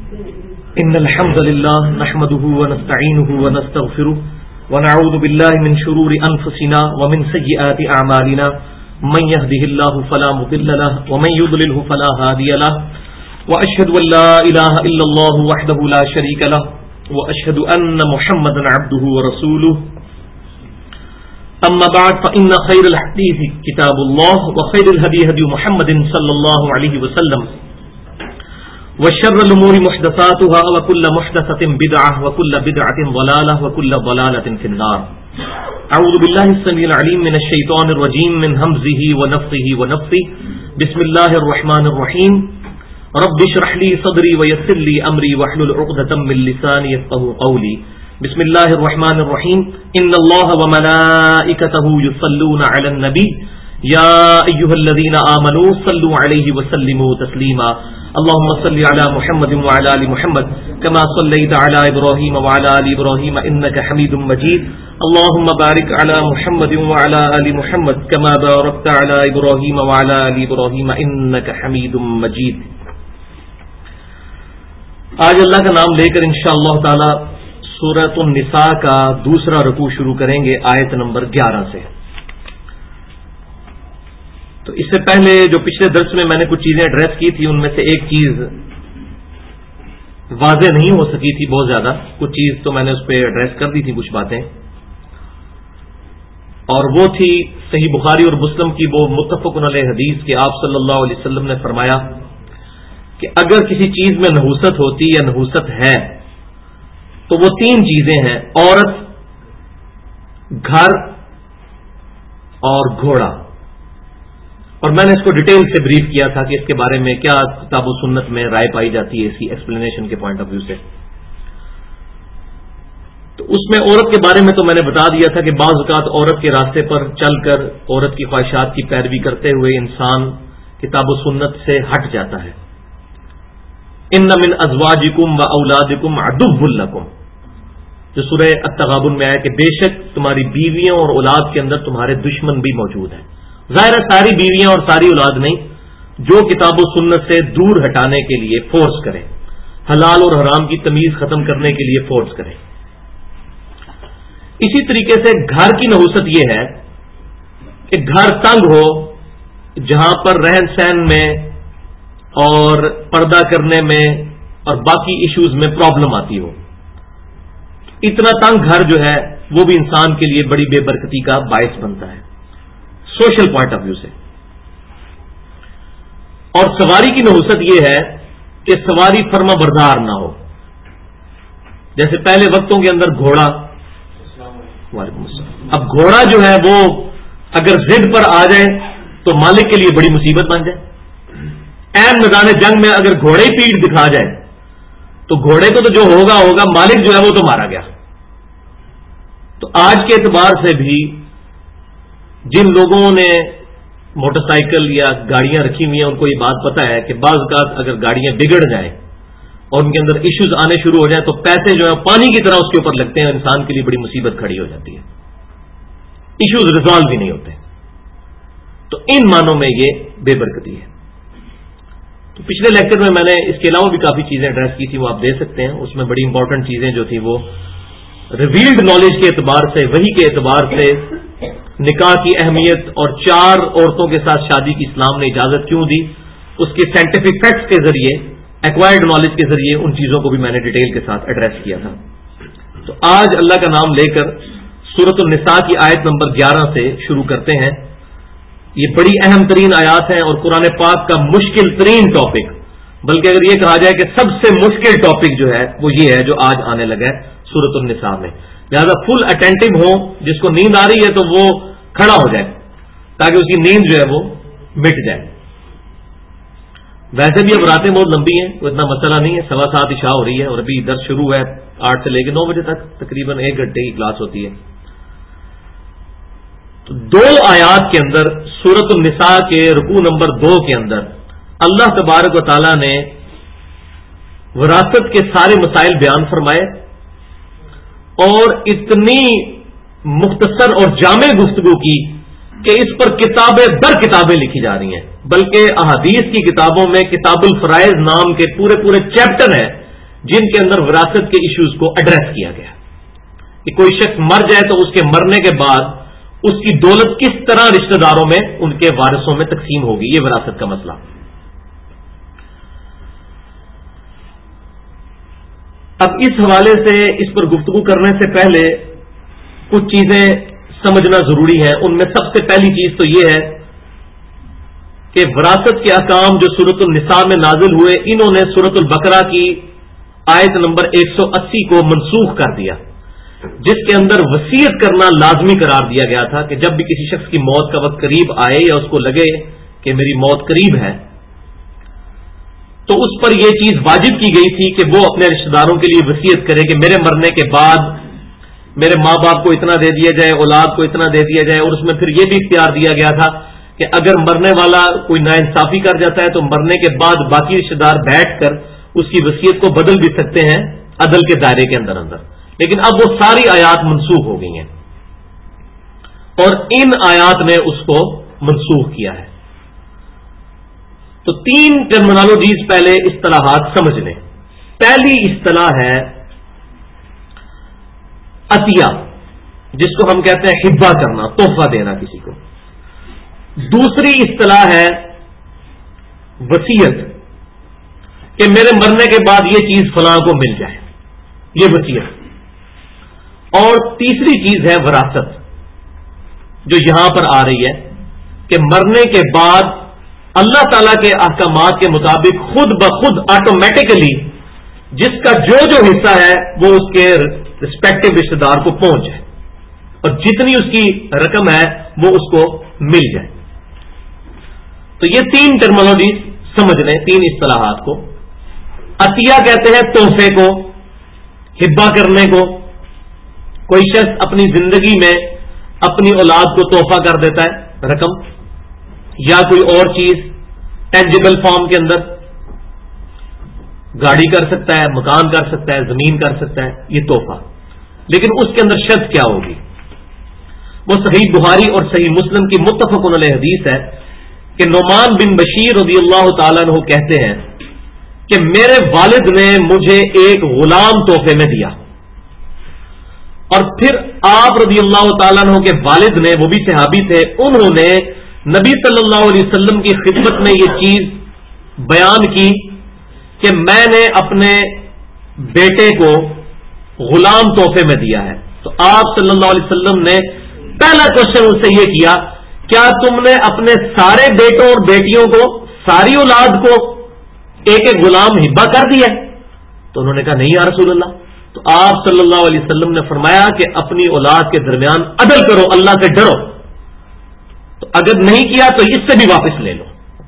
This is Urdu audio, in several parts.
إن الحمد لله نحمده ونستعينه ونستغفره ونعوذ بالله من شرور أنفسنا ومن سيئات أعمالنا من يهده الله فلا مضل له ومن يضلله فلا هادي له وأشهد أن لا إله إلا الله وحده لا شريك له وأشهد أن محمدا عبده ورسوله أما بعد فإن خير الحديث كتاب الله وخير الهدي هدي محمد صلى الله عليه وسلم وشر الأمور محدثاتها وكل محدثة بدعة وكل بدعة ضلالة وكل ضلالة في النار. أعوذ بالله السميع العليم من الشيطان الرجيم من همزه ونفثه ونفثه. بسم الله الرحمن الرحيم. رب اشرح لي صدري ويسر لي أمري واحلل عقدة من لساني يفقهوا قولي. بسم الله الرحمن الرحيم. إن الله وملائكته يصلون على النبي يا أيها الذين آمنوا صلوا عليه وسلموا تسليما. اللهم صل على محمد وعلى آل محمد كما صليت على إبراهيم وعلى آل إبراهيم إنك حميد مجيد. اللهم بارك على محمد وعلى آل محمد كما باركت على إبراهيم وعلى آل إبراهيم إنك حميد مجيد. آج اللہ کا نام لے کر انشاءاللہ تعالی سورۃ النساء کا دوسرا رکوع شروع کریں گے آیت نمبر 11 سے. تو اس سے پہلے جو پچھلے درس میں میں نے کچھ چیزیں ایڈریس کی تھی ان میں سے ایک چیز واضح نہیں ہو سکی تھی بہت زیادہ، کچھ چیز تو میں نے اس پہ ایڈریس کر دی تھی کچھ باتیں، اور وہ تھی صحیح بخاری اور مسلم کی وہ متفق علیہ حدیث کہ آپ صلی اللہ علیہ وسلم نے فرمایا کہ اگر کسی چیز میں نحوست ہوتی یا نحوست ہے تو وہ تین چیزیں ہیں: عورت، گھر اور گھوڑا. اور میں نے اس کو ڈیٹیل سے بریف کیا تھا کہ اس کے بارے میں کیا کتاب و سنت میں رائے پائی جاتی ہے اس کی ایکسپلینیشن کے پوائنٹ آف ویو سے. تو اس میں عورت کے بارے میں تو میں نے بتا دیا تھا کہ بعض اوقات عورت کے راستے پر چل کر عورت کی خواہشات کی پیروی کرتے ہوئے انسان کتاب و سنت سے ہٹ جاتا ہے. ان من ازواجکم و اولادکم عدو لکم، جو سورہ التغابن میں آیا کہ بے شک تمہاری بیویوں اور اولاد کے اندر تمہارے دشمن بھی موجود ہیں. ظاہر ہے ساری بیویاں اور ساری اولاد نہیں، جو کتاب و سنت سے دور ہٹانے کے لیے فورس کرے، حلال اور حرام کی تمیز ختم کرنے کے لیے فورس کرے. اسی طریقے سے گھر کی نحوست یہ ہے کہ گھر تنگ ہو جہاں پر رہن سہن میں اور پردہ کرنے میں اور باقی ایشوز میں پرابلم آتی ہو. اتنا تنگ گھر جو ہے وہ بھی انسان کے لیے بڑی بے برکتی کا باعث بنتا ہے سوشل پوائنٹ آف ویو سے. اور سواری کی نحوست یہ ہے کہ سواری فرما بردار نہ ہو. جیسے پہلے وقتوں کے اندر گھوڑا، وعلیکم السلام، اب گھوڑا جو ہے وہ اگر ضد پر آ جائے تو مالک کے لیے بڑی مصیبت بن جائے. عین میدان جنگ میں اگر گھوڑے ہی پیٹ دکھا جائے تو گھوڑے کو تو جو ہوگا مالک جو ہے وہ تو مارا گیا. تو آج کے اعتبار سے بھی جن لوگوں نے موٹر سائیکل یا گاڑیاں رکھی ہوئی ہیں ان کو یہ بات پتہ ہے کہ بعض اوقات اگر گاڑیاں بگڑ جائیں اور ان کے اندر ایشوز آنے شروع ہو جائیں تو پیسے جو ہے پانی کی طرح اس کے اوپر لگتے ہیں، انسان کے لیے بڑی مصیبت کھڑی ہو جاتی ہے، ایشوز ریزالو بھی نہیں ہوتے. تو ان معنوں میں یہ بے برکتی ہے. تو پچھلے لیکچر میں نے اس کے علاوہ بھی کافی چیزیں ایڈریس کی تھی، وہ آپ دیکھ سکتے ہیں. اس میں بڑی امپورٹنٹ چیزیں جو تھی وہ ریویلڈ نالج کے اعتبار سے، وحی کے اعتبار سے، نکاح کی اہمیت اور 4 عورتوں کے ساتھ شادی کی اسلام نے اجازت کیوں دی، اس کے سائنٹیفک فیکٹس کے ذریعے، ایکوائرڈ نالج کے ذریعے ان چیزوں کو بھی میں نے ڈیٹیل کے ساتھ ایڈریس کیا تھا. تو آج اللہ کا نام لے کر سورۃ النساء کی آیت نمبر 11 سے شروع کرتے ہیں. یہ بڑی اہم ترین آیات ہیں اور قرآن پاک کا مشکل ترین ٹاپک، بلکہ اگر یہ کہا جائے کہ سب سے مشکل ٹاپک جو ہے وہ یہ ہے جو آج آنے لگا ہے سورۃ النساء میں. لہذا فل اٹینٹو ہو، جس کو نیند آ رہی ہے تو وہ کھڑا ہو جائے تاکہ اس کی نیند جو ہے وہ مٹ جائے. ویسے بھی اب راتیں بہت لمبی ہیں، کوئی اتنا مسئلہ نہیں ہے. 7:15 عشاء ہو رہی ہے اور ابھی درس شروع ہے 8 سے لے کے 9 بجے تک، تقریباً 1 گھنٹے کی کلاس ہوتی ہے. تو 2 آیات کے اندر سورۃ النساء کے رکوع نمبر 2 کے اندر اللہ تبارک و تعالی نے وراثت کے سارے مسائل بیان فرمائے اور اتنی مختصر اور جامع گفتگو کی کہ اس پر کتابیں در کتابیں لکھی جا رہی ہیں. بلکہ احادیث کی کتابوں میں کتاب الفرائض نام کے پورے چیپٹر ہیں جن کے اندر وراثت کے ایشوز کو ایڈریس کیا گیا کہ کوئی شخص مر جائے تو اس کے مرنے کے بعد اس کی دولت کس طرح رشتہ داروں میں ان کے وارثوں میں تقسیم ہوگی، یہ وراثت کا مسئلہ۔ اب اس حوالے سے اس پر گفتگو کرنے سے پہلے کچھ چیزیں سمجھنا ضروری ہے۔ ان میں سب سے پہلی چیز تو یہ ہے کہ وراثت کے احکام جو سورۃ النساء میں نازل ہوئے، انہوں نے سورۃ البقرہ کی آیت نمبر 180 کو منسوخ کر دیا، جس کے اندر وصیت کرنا لازمی قرار دیا گیا تھا کہ جب بھی کسی شخص کی موت کا وقت قریب آئے یا اس کو لگے کہ میری موت قریب ہے تو اس پر یہ چیز واجب کی گئی تھی کہ وہ اپنے رشتہ داروں کے لیے وصیت کرے کہ میرے مرنے کے بعد میرے ماں باپ کو اتنا دے دیا جائے، اولاد کو اتنا دے دیا جائے، اور اس میں پھر یہ بھی اختیار دیا گیا تھا کہ اگر مرنے والا کوئی ناانصافی کر جاتا ہے تو مرنے کے بعد باقی رشتہ دار بیٹھ کر اس کی وصیت کو بدل بھی سکتے ہیں عدل کے دائرے کے اندر اندر۔ لیکن اب وہ ساری آیات منسوخ ہو گئی ہیں اور ان آیات نے اس کو منسوخ کیا ہے۔ تو 3 ٹرمینالوجیز پہلے اصطلاحات سمجھ لیں۔ پہلی اصطلاح ہے عطیہ، جس کو ہم کہتے ہیں ہبہ کرنا، تحفہ دینا کسی کو۔ دوسری اصطلاح ہے وصیت، کہ میرے مرنے کے بعد یہ چیز فلاں کو مل جائے، یہ وصیت۔ اور تیسری چیز ہے وراثت، جو یہاں پر آ رہی ہے کہ مرنے کے بعد اللہ تعالی کے احکامات کے مطابق خود بخود آٹومیٹکلی جس کا جو حصہ ہے وہ اس کے رسپیکٹو رشتہ دار کو پہنچ جائے اور جتنی اس کی رقم ہے وہ اس کو مل جائے۔ تو یہ 3 ٹرمینالوجی سمجھ لیں، 3 اصطلاحات کو۔ عطیہ کہتے ہیں تحفے کو، ہبہ کرنے کو۔ کوئی شخص اپنی زندگی میں اپنی اولاد کو تحفہ کر دیتا ہے، رقم یا کوئی اور چیز ٹینجیبل فارم کے اندر، گاڑی کر سکتا ہے، مکان کر سکتا ہے، زمین کر سکتا ہے، یہ تحفہ۔ لیکن اس کے اندر شرط کیا ہوگی؟ وہ صحیح بخاری اور صحیح مسلم کی متفق علیہ حدیث ہے کہ نعمان بن بشیر رضی اللہ تعالیٰ عنہ کہتے ہیں کہ میرے والد نے مجھے ایک غلام تحفے میں دیا، اور پھر آپ رضی اللہ تعالیٰ عنہ کے والد نے، وہ بھی صحابی تھے، انہوں نے نبی صلی اللہ علیہ وسلم کی خدمت میں یہ چیز بیان کی کہ میں نے اپنے بیٹے کو غلام تحفے میں دیا ہے۔ تو آپ صلی اللہ علیہ وسلم نے پہلا کوشچن اس سے یہ کیا، کیا تم نے اپنے سارے بیٹوں اور بیٹیوں کو، ساری اولاد کو ایک ایک غلام ہبہ کر دیا؟ تو انہوں نے کہا نہیں یا رسول اللہ۔ تو آپ صلی اللہ علیہ وسلم نے فرمایا کہ اپنی اولاد کے درمیان عدل کرو، اللہ سے ڈرو، تو اگر نہیں کیا تو اس سے بھی واپس لے لو۔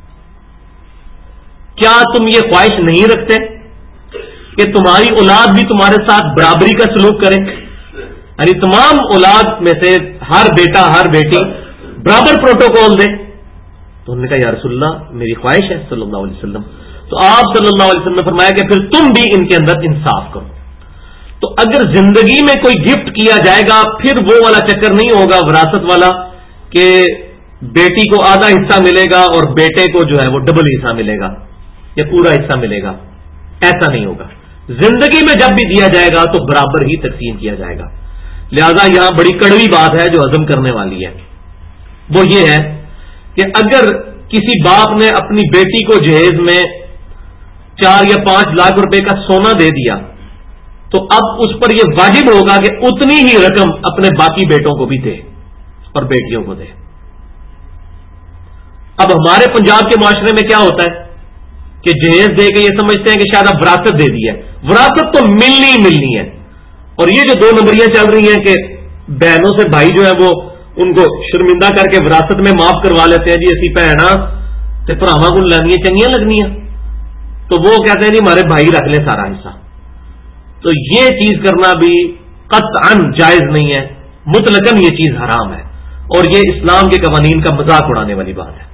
کیا تم یہ خواہش نہیں رکھتے کہ تمہاری اولاد بھی تمہارے ساتھ برابری کا سلوک کرے، یعنی تمام اولاد میں سے ہر بیٹا ہر بیٹی برابر پروٹوکول دے؟ تو انہوں نے کہا یا رسول اللہ میری خواہش ہے صلی اللہ علیہ وسلم۔ تو آپ صلی اللہ علیہ وسلم نے فرمایا کہ پھر تم بھی ان کے اندر انصاف کرو۔ تو اگر زندگی میں کوئی گفٹ کیا جائے گا پھر وہ والا چکر نہیں ہوگا وراثت والا کہ بیٹی کو آدھا حصہ ملے گا اور بیٹے کو جو ہے وہ ڈبل حصہ ملے گا یا پورا حصہ ملے گا، ایسا نہیں ہوگا۔ زندگی میں جب بھی دیا جائے گا تو برابر ہی تقسیم کیا جائے گا۔ لہذا یہاں بڑی کڑوی بات ہے جو ہضم کرنے والی ہے، وہ یہ ہے کہ اگر کسی باپ نے اپنی بیٹی کو جہیز میں 4 یا 5 لاکھ روپے کا سونا دے دیا تو اب اس پر یہ واجب ہوگا کہ اتنی ہی رقم اپنے باقی بیٹوں کو بھی دے اور بیٹیوں کو دے۔ اب ہمارے پنجاب کے معاشرے میں کیا ہوتا ہے کہ جہیز دے کے یہ سمجھتے ہیں کہ شاید اب وراثت دے دی ہے، وراثت تو ملنی ہی ملنی ہے۔ اور یہ جو 2 نمبریاں چل رہی ہیں کہ بہنوں سے بھائی جو ہے وہ ان کو شرمندہ کر کے وراثت میں معاف کروا لیتے ہیں، جی اسی بھنا تے بھراواں کو لینیاں چنگیاں لگنیاں، تو وہ کہتے ہیں جی ہمارے بھائی رکھ لیں سارا حصہ۔ تو یہ چیز کرنا بھی قطعاً جائز نہیں ہے، مطلقاً یہ چیز حرام ہے اور یہ اسلام کے قوانین کا مذاق اڑانے والی بات ہے۔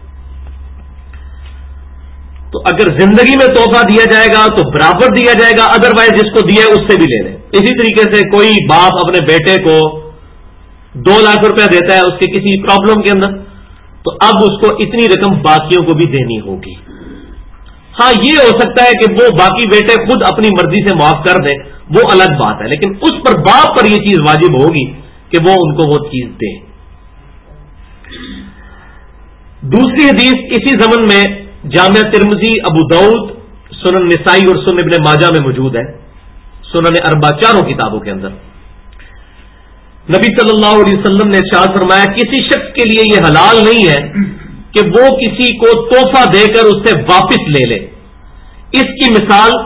تو اگر زندگی میں تحفہ دیا جائے گا تو برابر دیا جائے گا، ادروائز جس کو دیا ہے اس سے بھی لے لیں۔ اسی طریقے سے کوئی باپ اپنے بیٹے کو 2 لاکھ روپیہ دیتا ہے اس کے کسی پرابلم کے اندر، تو اب اس کو اتنی رقم باقیوں کو بھی دینی ہوگی۔ ہاں یہ ہو سکتا ہے کہ وہ باقی بیٹے خود اپنی مرضی سے معاف کر دیں، وہ الگ بات ہے، لیکن اس پر باپ پر یہ چیز واجب ہوگی کہ وہ ان کو وہ چیز دے۔ دوسری حدیث اسی ضمن میں جامع ترمذی، ابو داؤد، سنن نسائی اور سنن ابن ماجہ میں موجود ہے، سنن اربع چاروں کتابوں کے اندر۔ نبی صلی اللہ علیہ وسلم نے ارشاد فرمایا کسی شخص کے لیے یہ حلال نہیں ہے کہ وہ کسی کو تحفہ دے کر اس سے واپس لے لے۔ اس کی مثال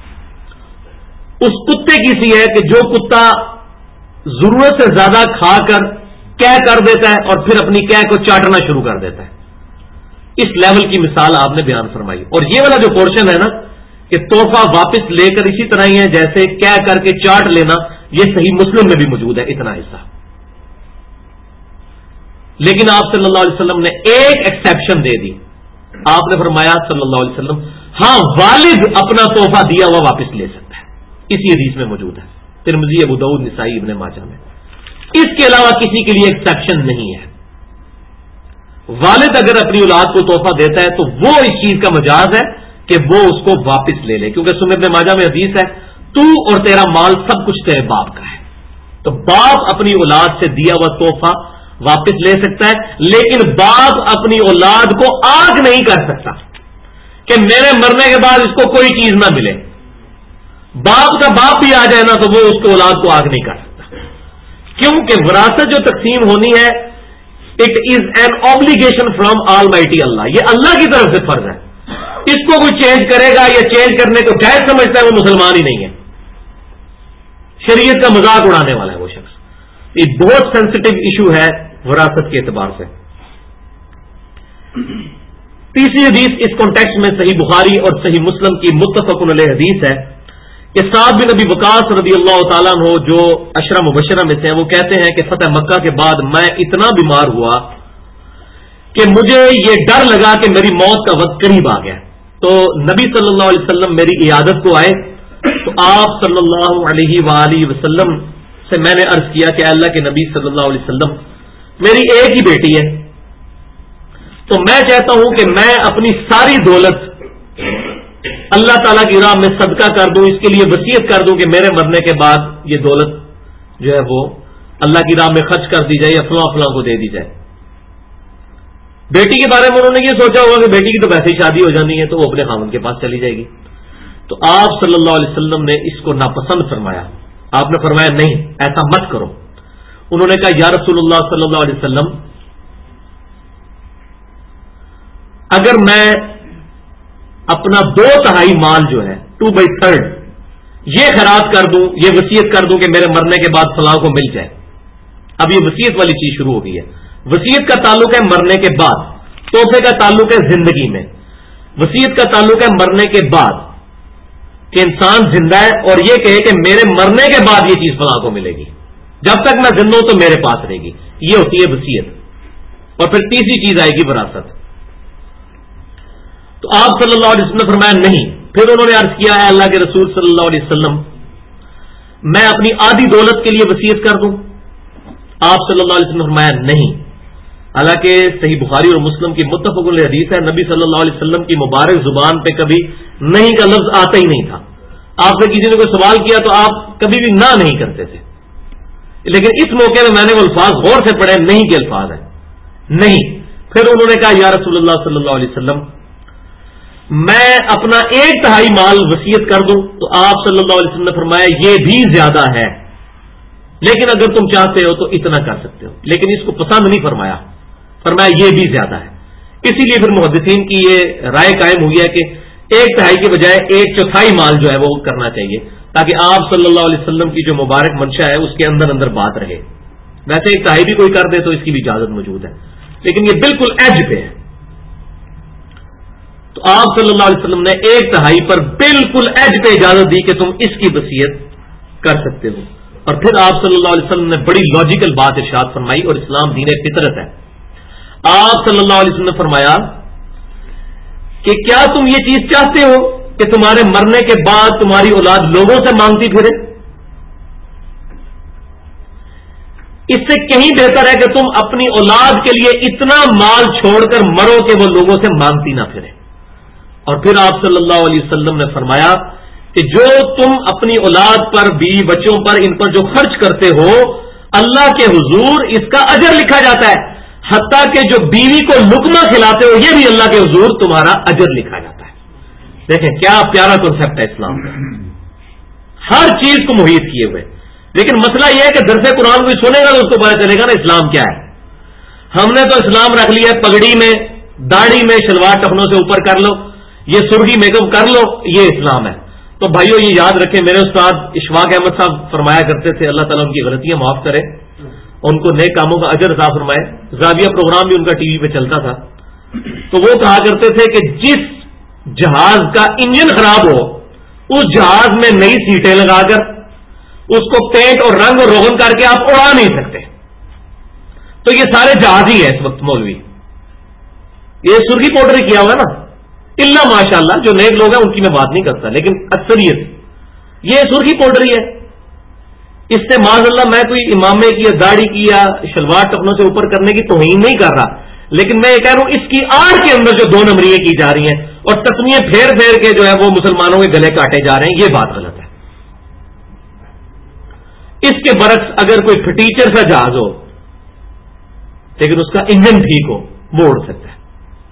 اس کتے کی سی ہے کہ جو کتا ضرورت سے زیادہ کھا کر کہہ کر دیتا ہے اور پھر اپنی کہہ کو چاٹنا شروع کر دیتا ہے، اس لیول کی مثال آپ نے بیان فرمائی۔ اور یہ والا جو پورشن ہے نا کہ تحفہ واپس لے کر اسی طرح ہی ہے جیسے کہہ کر کے چاٹ لینا، یہ صحیح مسلم میں بھی موجود ہے اتنا حصہ۔ لیکن آپ صلی اللہ علیہ وسلم نے ایک ایکسیپشن دے دی، آپ نے فرمایا صلی اللہ علیہ وسلم ہاں والد اپنا تحفہ دیا ہوا واپس لے سکتا ہے، اسی حدیث میں موجود ہے، ترمذی، ابو داؤد، نسائی، ابن ماجہ میں۔ اس کے علاوہ کسی کے لیے ایکسیپشن نہیں ہے۔ والد اگر اپنی اولاد کو تحفہ دیتا ہے تو وہ اس چیز کا مجاز ہے کہ وہ اس کو واپس لے لے، کیونکہ سنن ابن ماجہ میں حدیث ہے تو اور تیرا مال سب کچھ تیرے باپ کا ہے۔ تو باپ اپنی اولاد سے دیا ہوا تحفہ واپس لے سکتا ہے، لیکن باپ اپنی اولاد کو آگ نہیں کر سکتا کہ میرے مرنے کے بعد اس کو کوئی چیز نہ ملے۔ باپ کا باپ بھی آ جائے نا تو وہ اس کو اولاد کو آگ نہیں کر سکتا، کیونکہ وراثت جو تقسیم ہونی ہے it is an obligation from almighty اللہ، یہ اللہ کی طرف سے فرض ہے۔ اس کو کوئی چینج کرے گا یا چینج کرنے کو جائز سمجھتا ہے وہ مسلمان ہی نہیں ہے، شریعت کا مذاق اڑانے والا ہے وہ شخص۔ یہ بہت سینسٹیو ایشو ہے وراثت کے اعتبار سے۔ تیسری حدیث اس کانٹیکسٹ میں صحیح بخاری اور صحیح مسلم کی متفق علیہ حدیث ہے کہ سعد بن ابی وقاص رضی اللہ تعالیٰ عنہ جو عشرہ مبشرہ میں سے ہیں، وہ کہتے ہیں کہ فتح مکہ کے بعد میں اتنا بیمار ہوا کہ مجھے یہ ڈر لگا کہ میری موت کا وقت قریب آ گیا، تو نبی صلی اللہ علیہ وسلم میری عیادت کو آئے، تو آپ صلی اللہ علیہ وآلہ وسلم سے میں نے عرض کیا کہ اللہ کے نبی صلی اللہ علیہ وسلم میری ایک ہی بیٹی ہے، تو میں چاہتا ہوں کہ میں اپنی ساری دولت اللہ تعالیٰ کی راہ میں صدقہ کر دوں، اس کے لیے وصیت کر دوں کہ میرے مرنے کے بعد یہ دولت جو ہے وہ اللہ کی راہ میں خرچ کر دی جائے یا فلاں فلاں کو دے دی جائے۔ بیٹی کے بارے میں انہوں نے یہ سوچا ہوگا کہ بیٹی کی تو ویسے ہی شادی ہو جانی ہے تو وہ اپنے خاوند کے پاس چلی جائے گی، تو آپ صلی اللہ علیہ وسلم نے اس کو ناپسند فرمایا۔ آپ نے فرمایا نہیں ایسا مت کرو۔ انہوں نے کہا یا رسول اللہ صلی اللہ علیہ وسلم اگر میں اپنا 2/3 مال جو ہے 2/3 یہ خیرات کر دوں، یہ وصیت کر دوں کہ میرے مرنے کے بعد فلاں کو مل جائے۔ اب یہ وصیت والی چیز شروع ہو گئی ہے۔ وصیت کا تعلق ہے مرنے کے بعد، تحفے کا تعلق ہے زندگی میں، وصیت کا تعلق ہے مرنے کے بعد کہ انسان زندہ ہے اور یہ کہے کہ میرے مرنے کے بعد یہ چیز فلاں کو ملے گی، جب تک میں زندہ ہوں تو میرے پاس رہے گی، یہ ہوتی ہے وصیت۔ اور پھر تیسری چیز آئے گی وراثت۔ تو آپ صلی اللہ علیہ وسلم نے فرمایا نہیں۔ پھر انہوں نے عرض کیا ہے اللہ کے رسول صلی اللہ علیہ وسلم میں اپنی آدھی دولت کے لیے وصیت کر دوں؟ آپ صلی اللہ علیہ وسلم نے فرمایا نہیں، حالانکہ صحیح بخاری اور مسلم کی متفق علیہ حدیث ہے نبی صلی اللہ علیہ وسلم کی مبارک زبان پہ کبھی نہیں کا لفظ آتا ہی نہیں تھا۔ آپ سے کسی نے کوئی سوال کیا تو آپ کبھی بھی نہ نہیں کرتے تھے، لیکن اس موقع میں نے وہ الفاظ غور سے پڑھے، نہیں کے الفاظ ہیں، نہیں۔ پھر انہوں نے کہا یا رسول اللہ صلی اللہ علیہ وسلم میں اپنا 1/3 مال وصیت کر دوں؟ تو آپ صلی اللہ علیہ وسلم نے فرمایا یہ بھی زیادہ ہے، لیکن اگر تم چاہتے ہو تو اتنا کر سکتے ہو، لیکن اس کو پسند نہیں فرمایا، فرمایا یہ بھی زیادہ ہے۔ اسی لیے پھر محدثین کی یہ رائے قائم ہوئی ہے کہ 1/3 کے بجائے 1/4 مال جو ہے وہ کرنا چاہیے، تاکہ آپ صلی اللہ علیہ وسلم کی جو مبارک منشا ہے اس کے اندر اندر بات رہے۔ ویسے 1/3 بھی کوئی کر دے تو اس کی بھی اجازت موجود ہے، لیکن یہ بالکل ایج پہ ہے۔ تو آپ صلی اللہ علیہ وسلم نے 1/3 پر بالکل ایج پہ اجازت دی کہ تم اس کی وصیت کر سکتے ہو۔ اور پھر آپ صلی اللہ علیہ وسلم نے بڑی لاجیکل بات ارشاد فرمائی، اور اسلام دین فطرت ہے۔ آپ صلی اللہ علیہ وسلم نے فرمایا کہ کیا تم یہ چیز چاہتے ہو کہ تمہارے مرنے کے بعد تمہاری اولاد لوگوں سے مانگتی پھرے؟ اس سے کہیں بہتر ہے کہ تم اپنی اولاد کے لیے اتنا مال چھوڑ کر مرو کہ وہ لوگوں سے مانگتی نہ پھرے۔ اور پھر آپ صلی اللہ علیہ وسلم نے فرمایا کہ جو تم اپنی اولاد پر، بیوی بچوں پر، ان پر جو خرچ کرتے ہو، اللہ کے حضور اس کا اجر لکھا جاتا ہے، حتیٰ کہ جو بیوی کو لقمہ کھلاتے ہو یہ بھی اللہ کے حضور تمہارا اجر لکھا جاتا ہے۔ دیکھیں کیا پیارا کنسپٹ ہے اسلام کا، ہر چیز کو محیط کیے ہوئے۔ لیکن مسئلہ یہ ہے کہ درس قرآن کوئی سنے گا تو اس کو پتا چلے گا نا اسلام کیا ہے۔ ہم نے تو اسلام رکھ لیا ہے پگڑی میں، داڑھی میں، شلوار ٹخنوں سے اوپر کر لو، یہ سرخی میک اپ کر لو، یہ اسلام ہے۔ تو بھائیو یہ یاد رکھیں، میرے استاد اشفاق احمد صاحب فرمایا کرتے تھے، اللہ تعالیٰ ان کی غلطیاں معاف کرے، ان کو نیک کاموں کا اجر عطا فرمائے۔ زاویہ پروگرام بھی ان کا ٹی وی پہ چلتا تھا، تو وہ کہا کرتے تھے کہ جس جہاز کا انجن خراب ہو اس جہاز میں نئی سیٹیں لگا کر اس کو پینٹ اور رنگ اور روغن کر کے آپ اڑا نہیں سکتے۔ تو یہ سارے جہاز ہی ہے اس وقت مولوی، یہ سرخی پاؤڈر ہی کیا ہوا نا، اللہ ماشاء اللہ جو نیک لوگ ہیں ان کی میں بات نہیں کرتا، لیکن اکثریت یہ سرخی پاؤڈر ہی ہے۔ اس سے معاذ اللہ میں کوئی امامے کی یا داڑھی کی یا شلوار ٹخنوں سے اوپر کرنے کی توہین نہیں کر رہا، لیکن میں یہ کہہ رہا ہوں اس کی آڑ کے اندر جو 2 نمبریاں کی جا رہی ہیں اور تسمیے پھیر پھیر کے جو ہے وہ مسلمانوں کے گلے کاٹے جا رہے ہیں، یہ بات غلط ہے۔ اس کے برعکس اگر کوئی فٹیچر سا جہاز ہو لیکن اس کا انجن ٹھیک ہو وہ اڑ سکتا ہے،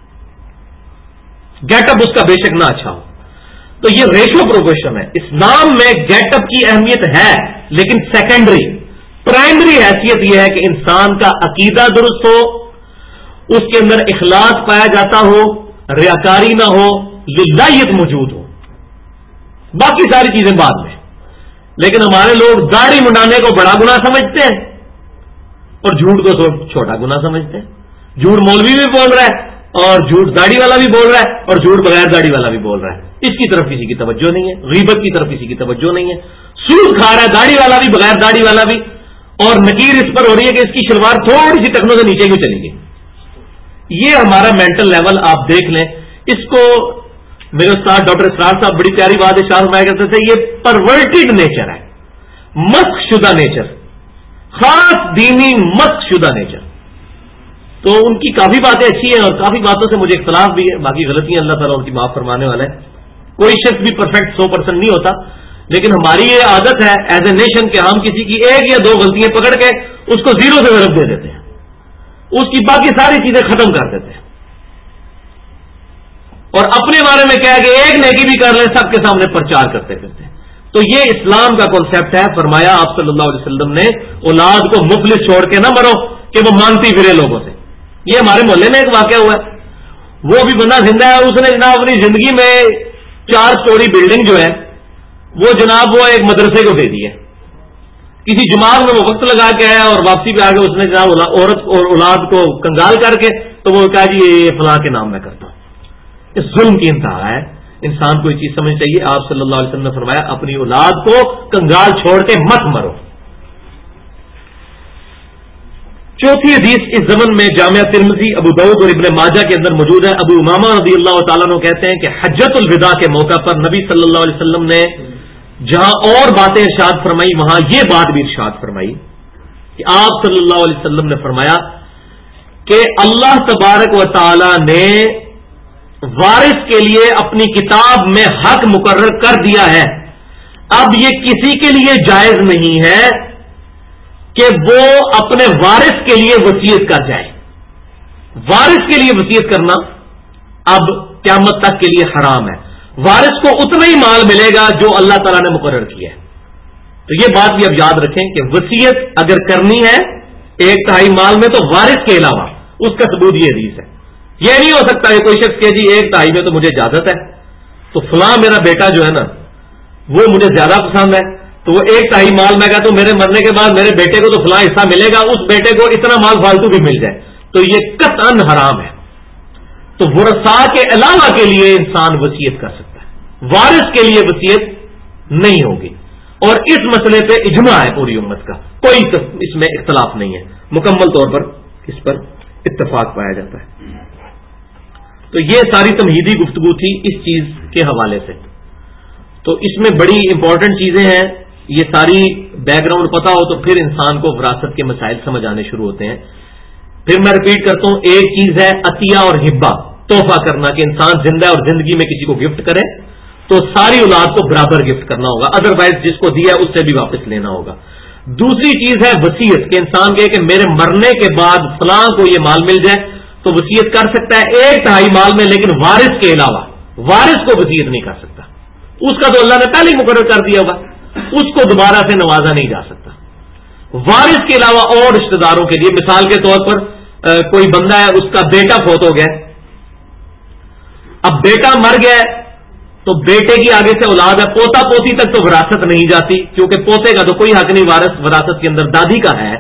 گیٹ اپ اس کا بے شک نہ اچھا ہو۔ تو یہ ریشو پروپورشن ہے۔ اسلام میں گیٹ اپ کی اہمیت ہے لیکن سیکنڈری، پرائمری حیثیت یہ ہے کہ انسان کا عقیدہ درست ہو، اس کے اندر اخلاص پایا جاتا ہو، ریاکاری نہ ہو، للہیت موجود ہو، باقی ساری چیزیں بعد میں۔ لیکن ہمارے لوگ داڑھی منڈانے کو بڑا گناہ سمجھتے ہیں اور جھوٹ کو چھوٹا گناہ سمجھتے ہیں۔ جھوٹ مولوی بھی بول رہا ہے اور جھوٹ داڑھی والا بھی بول رہا ہے اور جھوٹ بغیر داڑھی والا بھی بول رہا ہے، اس کی طرف کسی کی توجہ نہیں ہے، غیبت کی طرف کسی کی توجہ نہیں ہے، سود کھا رہا ہے داڑھی والا بھی بغیر داڑھی والا بھی، اور نکیر اس پر ہو رہی ہے کہ اس کی شلوار تھوڑی سی ٹخنوں سے نیچے کیوں چلی گئی۔ یہ ہمارا مینٹل لیول آپ دیکھ لیں، اس کو میرے استاد ڈاکٹر اسرار صاحب بڑی پیاری بات اشارہ فرمایا کرتے تھے، یہ پرورٹڈ نیچر ہے، مسخ شدہ نیچر، خاص دینی مسخ شدہ نیچر۔ تو ان کی کافی باتیں اچھی ہیں اور کافی باتوں سے مجھے اختلاف بھی ہے، باقی غلطیاں اللہ تعالیٰ ان کی معاف فرمانے والا ہے۔ کوئی شخص بھی پرفیکٹ 100% نہیں ہوتا، لیکن ہماری یہ عادت ہے ایز اے نیشن کہ ہم کسی کی 1 یا 2 غلطیاں پکڑ کے اس کو 0 سے ضرب دے دیتے ہیں، اس کی باقی ساری چیزیں ختم کر دیتے ہیں، اور اپنے بارے میں کہہ کہ ایک نیکی بھی کر لیں سب کے سامنے پرچار کرتے پھرتے ہیں۔ تو یہ اسلام کا کانسیپٹ ہے۔ فرمایا آپ صلی اللہ علیہ وسلم نے اولاد کو مفلس چھوڑ کے نہ مرو کہ وہ مانگتی پھرے لوگوں سے۔ یہ ہمارے محلے میں ایک واقعہ ہوا ہے، وہ بھی بندہ زندہ ہے، اس نے جناب اپنی زندگی میں 4 سٹوری بلڈنگ جو ہے وہ جناب وہ ایک مدرسے کو دے دی ہے۔ کسی جماعت میں وہ وقت لگا کے آیا اور واپسی پہ آ کے اس نے جناب عورت اور اولاد کو کنگال کر کے تو وہ کہا جی یہ فلاں کے نام میں کرتا ہوں۔ اس ظلم کی انتہا ہے، انسان کو یہ چیز سمجھ چاہیے۔ آپ صلی اللہ علیہ وسلم نے فرمایا اپنی اولاد کو کنگال چھوڑ کے مت مرو۔ چوتھی حدیث اس زمن میں جامعہ ترمذی، ابو داؤد اور ابن ماجہ کے اندر موجود ہے۔ ابو امامہ رضی اللہ تعالیٰ عنہ کہتے ہیں کہ حجۃ الوداع کے موقع پر نبی صلی اللہ علیہ وسلم نے جہاں اور باتیں ارشاد فرمائی وہاں یہ بات بھی ارشاد فرمائی کہ آپ صلی اللہ علیہ وسلم نے فرمایا کہ اللہ تبارک و تعالی نے وارث کے لیے اپنی کتاب میں حق مقرر کر دیا ہے، اب یہ کسی کے لیے جائز نہیں ہے کہ وہ اپنے وارث کے لیے وصیت کر جائے۔ وارث کے لیے وصیت کرنا اب قیامت تک کے لیے حرام ہے۔ وارث کو اتنا ہی مال ملے گا جو اللہ تعالیٰ نے مقرر کیا ہے۔ تو یہ بات بھی اب یاد رکھیں کہ وصیت اگر کرنی ہے 1/3 مال میں تو وارث کے علاوہ، اس کا ثبوت یہ حدیث ہے۔ یہ نہیں ہو سکتا کہ کوئی شخص کہ جی 1/3 میں تو مجھے اجازت ہے، تو فلاں میرا بیٹا جو ہے نا وہ مجھے زیادہ پسند ہے، تو وہ 1/3 مال میں کہتا ہوں میرے مرنے کے بعد میرے بیٹے کو تو فلاں حصہ ملے گا، اس بیٹے کو اتنا مال فالتو بھی مل جائے، تو یہ قطعاً حرام ہے۔ تو ورثاء کے علاوہ کے لیے انسان وصیت کر سکتا ہے، وارث کے لیے وصیت نہیں ہوگی، اور اس مسئلے پہ اجماع ہے پوری امت کا، کوئی اس میں اختلاف نہیں ہے، مکمل طور پر اس پر اتفاق پایا جاتا ہے۔ تو یہ ساری تمہیدی گفتگو تھی اس چیز کے حوالے سے۔ تو اس میں بڑی امپورٹنٹ چیزیں ہیں، یہ ساری بیک گراؤنڈ پتا ہو تو پھر انسان کو وراثت کے مسائل سمجھ آنے شروع ہوتے ہیں۔ پھر میں ریپیٹ کرتا ہوں، ایک چیز ہے عطیہ اور ہبہ، تحفہ کرنا کہ انسان زندہ ہے اور زندگی میں کسی کو گفٹ کرے تو ساری اولاد کو برابر گفٹ کرنا ہوگا، ادروائز جس کو دیا اس سے بھی واپس لینا ہوگا۔ دوسری چیز ہے وصیت، کہ انسان کہے کہ میرے مرنے کے بعد فلاں کو یہ مال مل جائے تو وصیت کر سکتا ہے 1/3 مال میں، لیکن وارث کے علاوہ وارث کو وصیت نہیں کر سکتا، اس کا تو اللہ نے پہلے ہی مقرر کر دیا ہوگا، اس کو دوبارہ سے نوازا نہیں جا سکتا۔ وارث کے علاوہ اور رشتہ داروں کے لیے، مثال کے طور پر کوئی بندہ ہے، اس کا بیٹا فوت ہو گیا، اب بیٹا مر گیا تو بیٹے کی آگے سے اولاد ہے، پوتا پوتی تک تو وراثت نہیں جاتی کیونکہ پوتے کا تو کوئی حق نہیں وراثت کے اندر، دادی کا ہے۔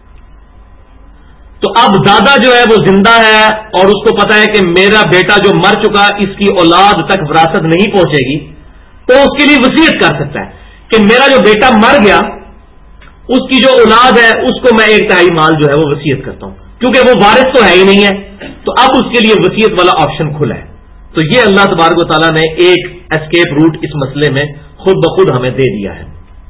تو اب دادا جو ہے وہ زندہ ہے اور اس کو پتا ہے کہ میرا بیٹا جو مر چکا اس کی اولاد تک وراثت نہیں پہنچے گی، تو اس کے لیے وصیت کر سکتا ہے کہ میرا جو بیٹا مر گیا اس کی جو اولاد ہے اس کو میں 1/3 مال جو ہے وہ وصیت کرتا ہوں، کیونکہ وہ وارث تو ہے ہی نہیں ہے، تو اب اس کے لیے وصیت والا آپشن کھلا ہے۔ تو یہ اللہ تبارک و تعالیٰ نے ایک اسکیپ روٹ اس مسئلے میں خود بخود ہمیں دے دیا ہے۔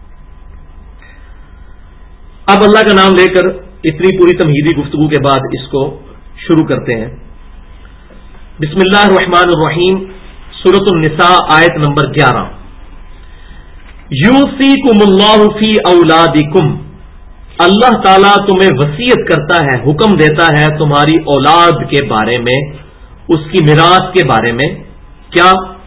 اب اللہ کا نام لے کر اتنی پوری تمہیدی گفتگو کے بعد اس کو شروع کرتے ہیں۔ بسم اللہ الرحمن الرحیم، سورۃ النساء آیت نمبر 11۔ یوصیکم اللہ فی اولادکم، اللہ تعالیٰ تمہیں وصیت کرتا ہے، حکم دیتا ہے تمہاری اولاد کے بارے میں، اس کی میراث کے بارے میں۔ کیا؟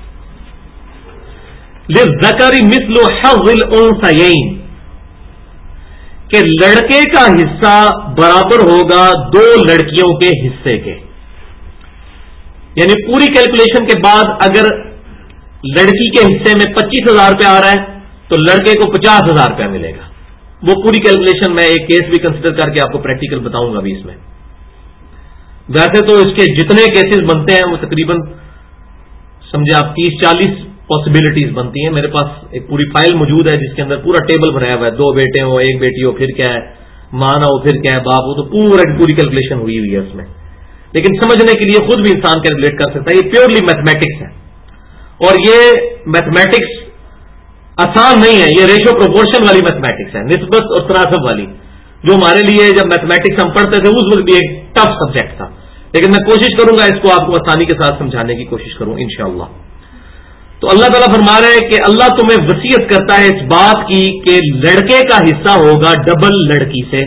للذکر مثل حظ الانثیین، کہ لڑکے کا حصہ برابر ہوگا 2 لڑکیوں کے حصے کے، یعنی پوری کیلکولیشن کے بعد اگر لڑکی کے حصے میں 25,000 روپیہ آ رہا ہے تو لڑکے کو 50,000 روپیہ ملے گا۔ وہ پوری کیلکولیشن میں ایک کیس بھی کنسیڈر کر کے آپ کو پریکٹیکل بتاؤں گا بھی اس میں۔ ویسے تو اس کے جتنے کیسز بنتے ہیں وہ تقریباً سمجھے آپ 30-40 پاسبلٹیز بنتی ہیں۔ میرے پاس ایک پوری فائل موجود ہے جس کے اندر پورا ٹیبل بنایا ہوا ہے، 2 بیٹے ہو 1 بیٹی ہو، پھر کیا ہے ماں نہ ہو، پھر کیا ہے باپ ہو، تو پوری کیلکولیشن ہوئی ہے اس میں۔ لیکن سمجھنے کے لیے خود بھی انسان کیلکولیٹ کر سکتا ہے، یہ پیورلی میتھمیٹکس ہے، اور یہ میتھمیٹکس آسان نہیں ہے، یہ ریشو پروپورشن والی میتھمیٹکس ہے، نسبت اور تناسب والی، جو ہمارے لیے جب میتھمیٹکس ہم پڑھتے تھے اس وقت بھی ایک ٹف سبجیکٹ تھا، لیکن میں کوشش کروں گا اس کو آپ کو آسانی کے ساتھ سمجھانے کی کوشش کروں انشاءاللہ۔ تو اللہ تعالیٰ فرما رہے ہیں کہ اللہ تمہیں وصیت کرتا ہے اس بات کی کہ لڑکے کا حصہ ہوگا ڈبل لڑکی سے۔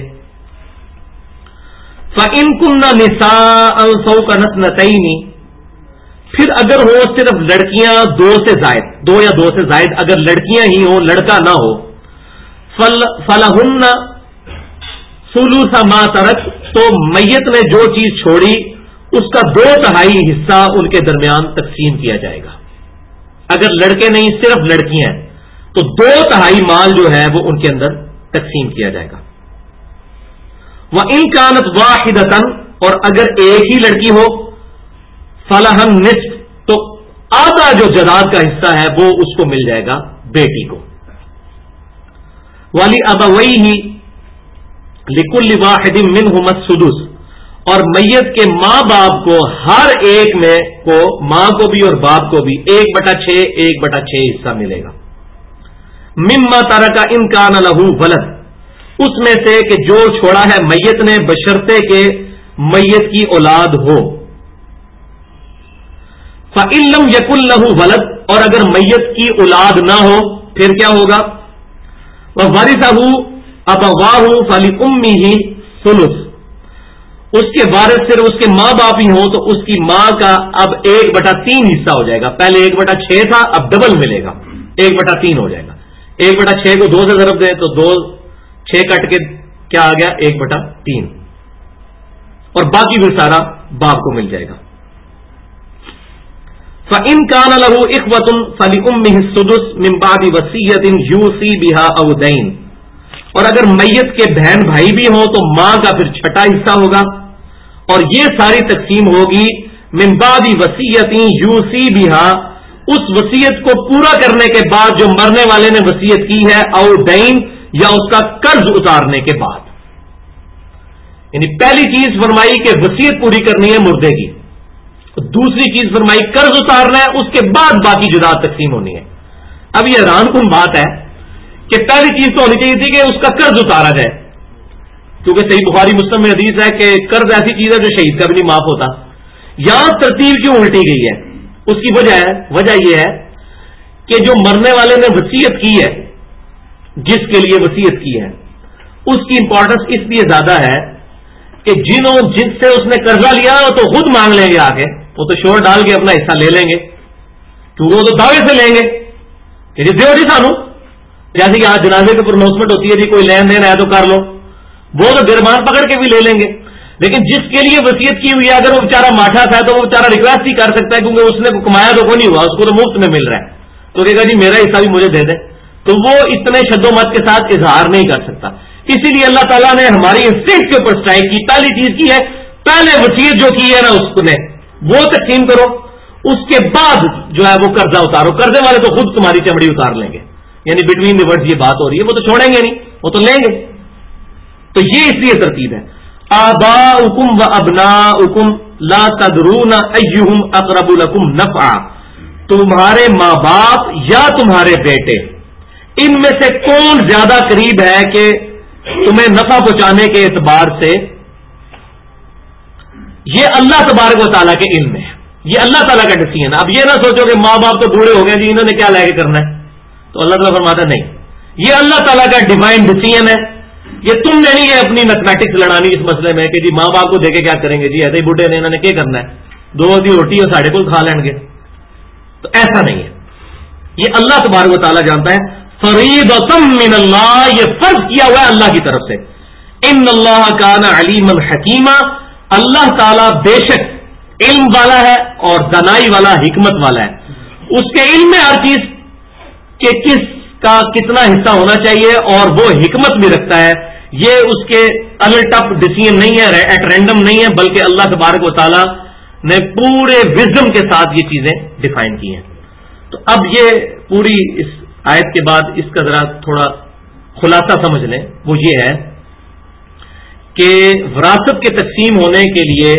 فَإِن كُنَّ نِسَاءً فَوْقَ اثْنَتَيْنِ، پھر اگر ہو صرف لڑکیاں 2 سے زائد، 2 یا 2 سے زائد اگر لڑکیاں ہی ہوں، لڑکا نہ ہو، فَلَهُنَّ ثُلُثَ مَا تَرَكَ، تو میت نے جو چیز چھوڑی اس کا 2/3 حصہ ان کے درمیان تقسیم کیا جائے گا۔ اگر لڑکے نہیں صرف لڑکیاں ہیں تو 2/3 مال جو ہے وہ ان کے اندر تقسیم کیا جائے گا۔ وَإِن كَانَتْ وَاحِدَةً، اور اگر ایک ہی لڑکی ہو، فَلَهَا النِّصْفُ، تو آدھا جو جائیداد کا حصہ ہے وہ اس کو مل جائے گا بیٹی کو۔ وَلِأَبَوَيْهِ لِكُلِّ وَاحِدٍ مِّنْهُمَا السُّدُسُ، اور میت کے ماں باپ کو ہر ایک میں کو، ماں کو بھی اور باپ کو بھی 1/6 1/6 حصہ ملے گا۔ مما ترک ان کان لہ ولد، اس میں سے کہ جو چھوڑا ہے میت نے بشرطے کہ میت کی اولاد ہو۔ فإن لم یکن لہ ولد، اور اگر میت کی اولاد نہ ہو پھر کیا ہوگا؟ وورثہ ابواہ فلأمہ ثلث، اس کے وارث صرف اس کے ماں باپ ہی ہوں تو اس کی ماں کا اب 1/3 حصہ ہو جائے گا۔ پہلے 1/6 تھا، اب ڈبل ملے گا، 1/3 ہو جائے گا۔ 1/6 کو 2 سے ضرب دیں تو 2 6 کٹ کے کیا آ گیا 1/3، اور باقی بھی سارا باپ کو مل جائے گا۔ فَإِن كَانَ لَهُ إِخْوَةٌ فَلِأُمِّهِ السُّدُسُ مِن بَعْدِ وَصِيَّةٍ يُوصِي بِهَا أَوْ دَيْنٍ، اور اگر میت کے بہن بھائی بھی ہوں تو ماں کا پھر 6واں حصہ ہوگا، اور یہ ساری تقسیم ہوگی من بعد وصیۃ یوصی بها، اس وصیت کو پورا کرنے کے بعد جو مرنے والے نے وصیت کی ہے، او دین، یا اس کا قرض اتارنے کے بعد۔ یعنی پہلی چیز فرمائی کہ وصیت پوری کرنی ہے مردے کی، دوسری چیز فرمائی قرض اتارنا ہے، اس کے بعد باقی جائیداد تقسیم ہونی ہے۔ اب یہ حیران کن بات ہے کہ پہلی چیز تو ہونی چاہیے تھی کہ اس کا قرض اتارا جائے، کیونکہ صحیح بخاری مسلم میں حدیث ہے کہ قرض ایسی چیز ہے جو شہید کا بھی نہیں معاف ہوتا، یہاں ترتیب کیوں الٹی گئی ہے؟ اس کی وجہ یہ ہے کہ جو مرنے والے نے وصیت کی ہے، جس کے لیے وصیت کی ہے، اس کی امپورٹنس اس لیے زیادہ ہے کہ جن سے اس نے قرضہ لیا وہ تو خود مانگ لیں گے آگے، وہ تو شور ڈال کے اپنا حصہ لے لیں گے، کیونکہ وہ تو دعوے سے لیں گے کہ جی دیو جی سانو، جیسے کہ آج جنازے کی پرناؤنسمنٹ ہوتی ہے جی کوئی لین دین ہے تو کر لو، وہ تو گربان پکڑ کے بھی لے لیں گے۔ لیکن جس کے لیے وصیت کی ہوئی ہے اگر وہ بیچارہ ماٹھا تھا تو وہ بیچارہ ریکویسٹ ہی کر سکتا ہے، کیونکہ اس نے کمایا تو کوئی نہیں ہوا، اس کو تو مفت میں مل رہا ہے، تو کہے گا جی میرا حصہ بھی مجھے دے دیں، تو وہ اتنے شد و مت کے ساتھ اظہار نہیں کر سکتا۔ اسی لیے اللہ تعالیٰ نے ہماری انسٹنکٹ کے اوپر اسٹرائک کی، پہلی چیز کی ہے پہلے وصیت جو کی ہے نا اس نے وہ تقسیم کرو، اس کے بعد جو ہے وہ قرضہ اتارو، قرضے والے تو خود تمہاری چمڑی اتار لیں گے، یعنی بٹوین دی ورڈز یہ بات ہو رہی ہے، وہ تو چھوڑیں گے نہیں، وہ تو لیں گے۔ تو یہ اس لیے ترتیب ہے، آباؤکم و ابناؤکم لا تدرون ایہم اقرب لکم نفعا، تمہارے ماں باپ یا تمہارے بیٹے ان میں سے کون زیادہ قریب ہے کہ تمہیں نفع پہنچانے کے اعتبار سے، یہ اللہ تبارک و تعالیٰ کے علم میں ہے، یہ اللہ تعالیٰ کا ڈیسیژن ہے۔ اب یہ نہ سوچو کہ ماں باپ تو بوڑھے ہو گئے جی انہوں نے کیا لے کے کرنا ہے، تو اللہ تعالیٰ فرماتا ہے نہیں، یہ اللہ تعالیٰ کا ڈیوائن ڈیسیژن ہے، یہ تم نے نہیں ہے اپنی میتھمیٹکس لڑانی اس مسئلے میں کہ جی ماں باپ کو دے کے کیا کریں گے، جی ایسے ہی بوڑھے نے انہوں نے کیا کرنا ہے، دو دی روٹی اور ساڑھے کو کھا لیں گے، تو ایسا نہیں ہے، یہ اللہ تبارک و تعالیٰ جانتا ہے، فریضۃ من اللہ، یہ فرض کیا ہوا ہے اللہ کی طرف سے، ان اللہ کان علیما حکیما، اللہ تعالیٰ بے شک علم والا ہے اور دانائی والا، حکمت والا ہے، اس کے علم میں ہر چیز کہ کس کا کتنا حصہ ہونا چاہیے، اور وہ حکمت بھی رکھتا ہے، یہ اس کے الٹپ ڈیسیژن نہیں ہے، ایٹ رینڈم نہیں ہے، بلکہ اللہ تبارک و تعالیٰ نے پورے وزڈم کے ساتھ یہ چیزیں ڈیفائن کی ہیں۔ تو اب یہ پوری اس آیت کے بعد اس کا ذرا تھوڑا خلاصہ سمجھ لیں، وہ یہ ہے کہ وراثت کے تقسیم ہونے کے لیے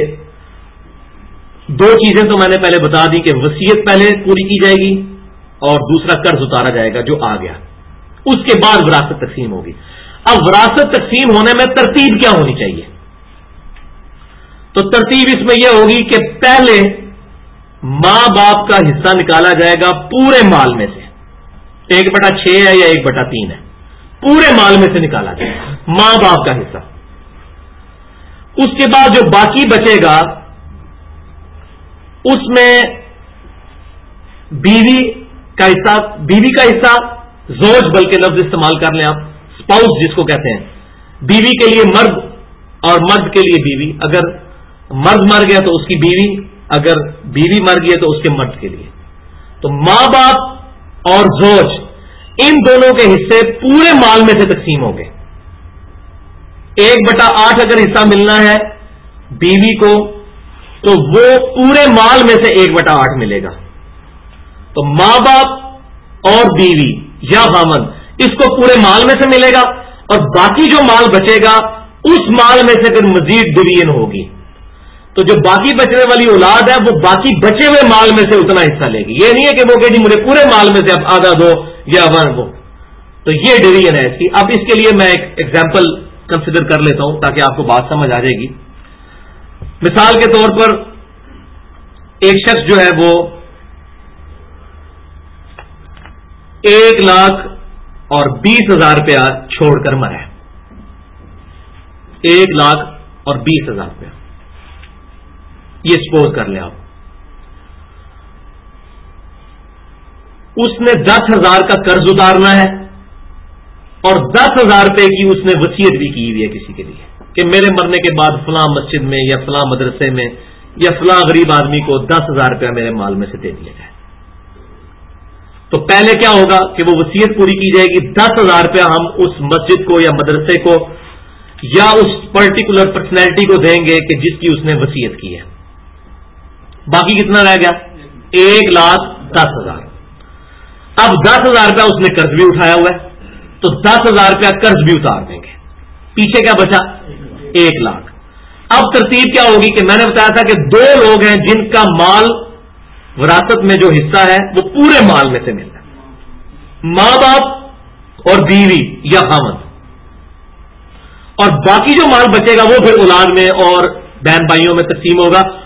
دو چیزیں تو میں نے پہلے بتا دی کہ وصیت پہلے پوری کی جائے گی اور دوسرا قرض اتارا جائے گا جو آ گیا، اس کے بعد وراثت تقسیم ہوگی۔ اب وراثت تقسیم ہونے میں ترتیب کیا ہونی چاہیے؟ تو ترتیب اس میں یہ ہوگی کہ پہلے ماں باپ کا حصہ نکالا جائے گا پورے مال میں سے، 1/6 ہے یا 1/3 ہے، پورے مال میں سے نکالا جائے گا ماں باپ کا حصہ۔ اس کے بعد جو باقی بچے گا اس میں بیوی کا حصہ زوج، بلکہ لفظ استعمال کر لیں آپ، اسپاؤس جس کو کہتے ہیں، بیوی کے لیے مرد اور مرد کے لیے بیوی، اگر مرد مر گیا تو اس کی بیوی، اگر بیوی مر گئی تو اس کے مرد کے لیے۔ تو ماں باپ اور زوج ان دونوں کے حصے پورے مال میں سے تقسیم ہوں گے، 1/8 اگر حصہ ملنا ہے بیوی کو تو وہ پورے مال میں سے 1/8 ملے گا، تو ماں باپ اور بیوی یا خامند اس کو پورے مال میں سے ملے گا، اور باقی جو مال بچے گا اس مال میں سے پھر مزید ڈویژن ہوگی، تو جو باقی بچنے والی اولاد ہے وہ باقی بچے ہوئے مال میں سے اتنا حصہ لے گی، یہ نہیں ہے کہ وہ کہ جی مجھے پورے مال میں سے اب آدھا دو یا 1 دو، تو یہ ڈویژن ہے اس کی۔ اب اس کے لیے میں ایک ایگزامپل کنسیڈر کر لیتا ہوں تاکہ آپ کو بات سمجھ آ جائے گی۔ مثال کے طور پر ایک شخص جو ہے وہ 1,20,000 روپیہ چھوڑ کر مرا ہے، 1,20,000 روپیہ، یہ سپوز کر لیں آپ۔ اس نے 10,000 کا قرض اتارنا ہے اور 10,000 روپے کی اس نے وصیت بھی کی ہوئی ہے کسی کے لیے کہ میرے مرنے کے بعد فلاں مسجد میں یا فلاں مدرسے میں یا فلاں غریب آدمی کو 10,000 روپیہ میرے مال میں سے دے دیا جائے۔ تو پہلے کیا ہوگا کہ وہ وصیت پوری کی جائے گی، 10,000 روپیہ ہم اس مسجد کو یا مدرسے کو یا اس پرٹیکولر پرسنالٹی کو دیں گے کہ جس کی اس نے وصیت کی ہے، باقی کتنا رہ گیا؟ 1,10,000۔ اب 10,000 روپیہ اس نے قرض بھی اٹھایا ہوا ہے تو 10,000 روپیہ قرض بھی اتار دیں گے، پیچھے کیا بچا؟ 1,00,000۔ اب ترتیب کیا ہوگی کہ میں نے بتایا تھا کہ 2 لوگ ہیں جن کا مال وراثت میں جو حصہ ہے وہ پورے مال میں سے ملتا ہے، ماں باپ اور بیوی یا خامند، اور باقی جو مال بچے گا وہ پھر اولاد میں اور بہن بھائیوں میں تقسیم ہوگا،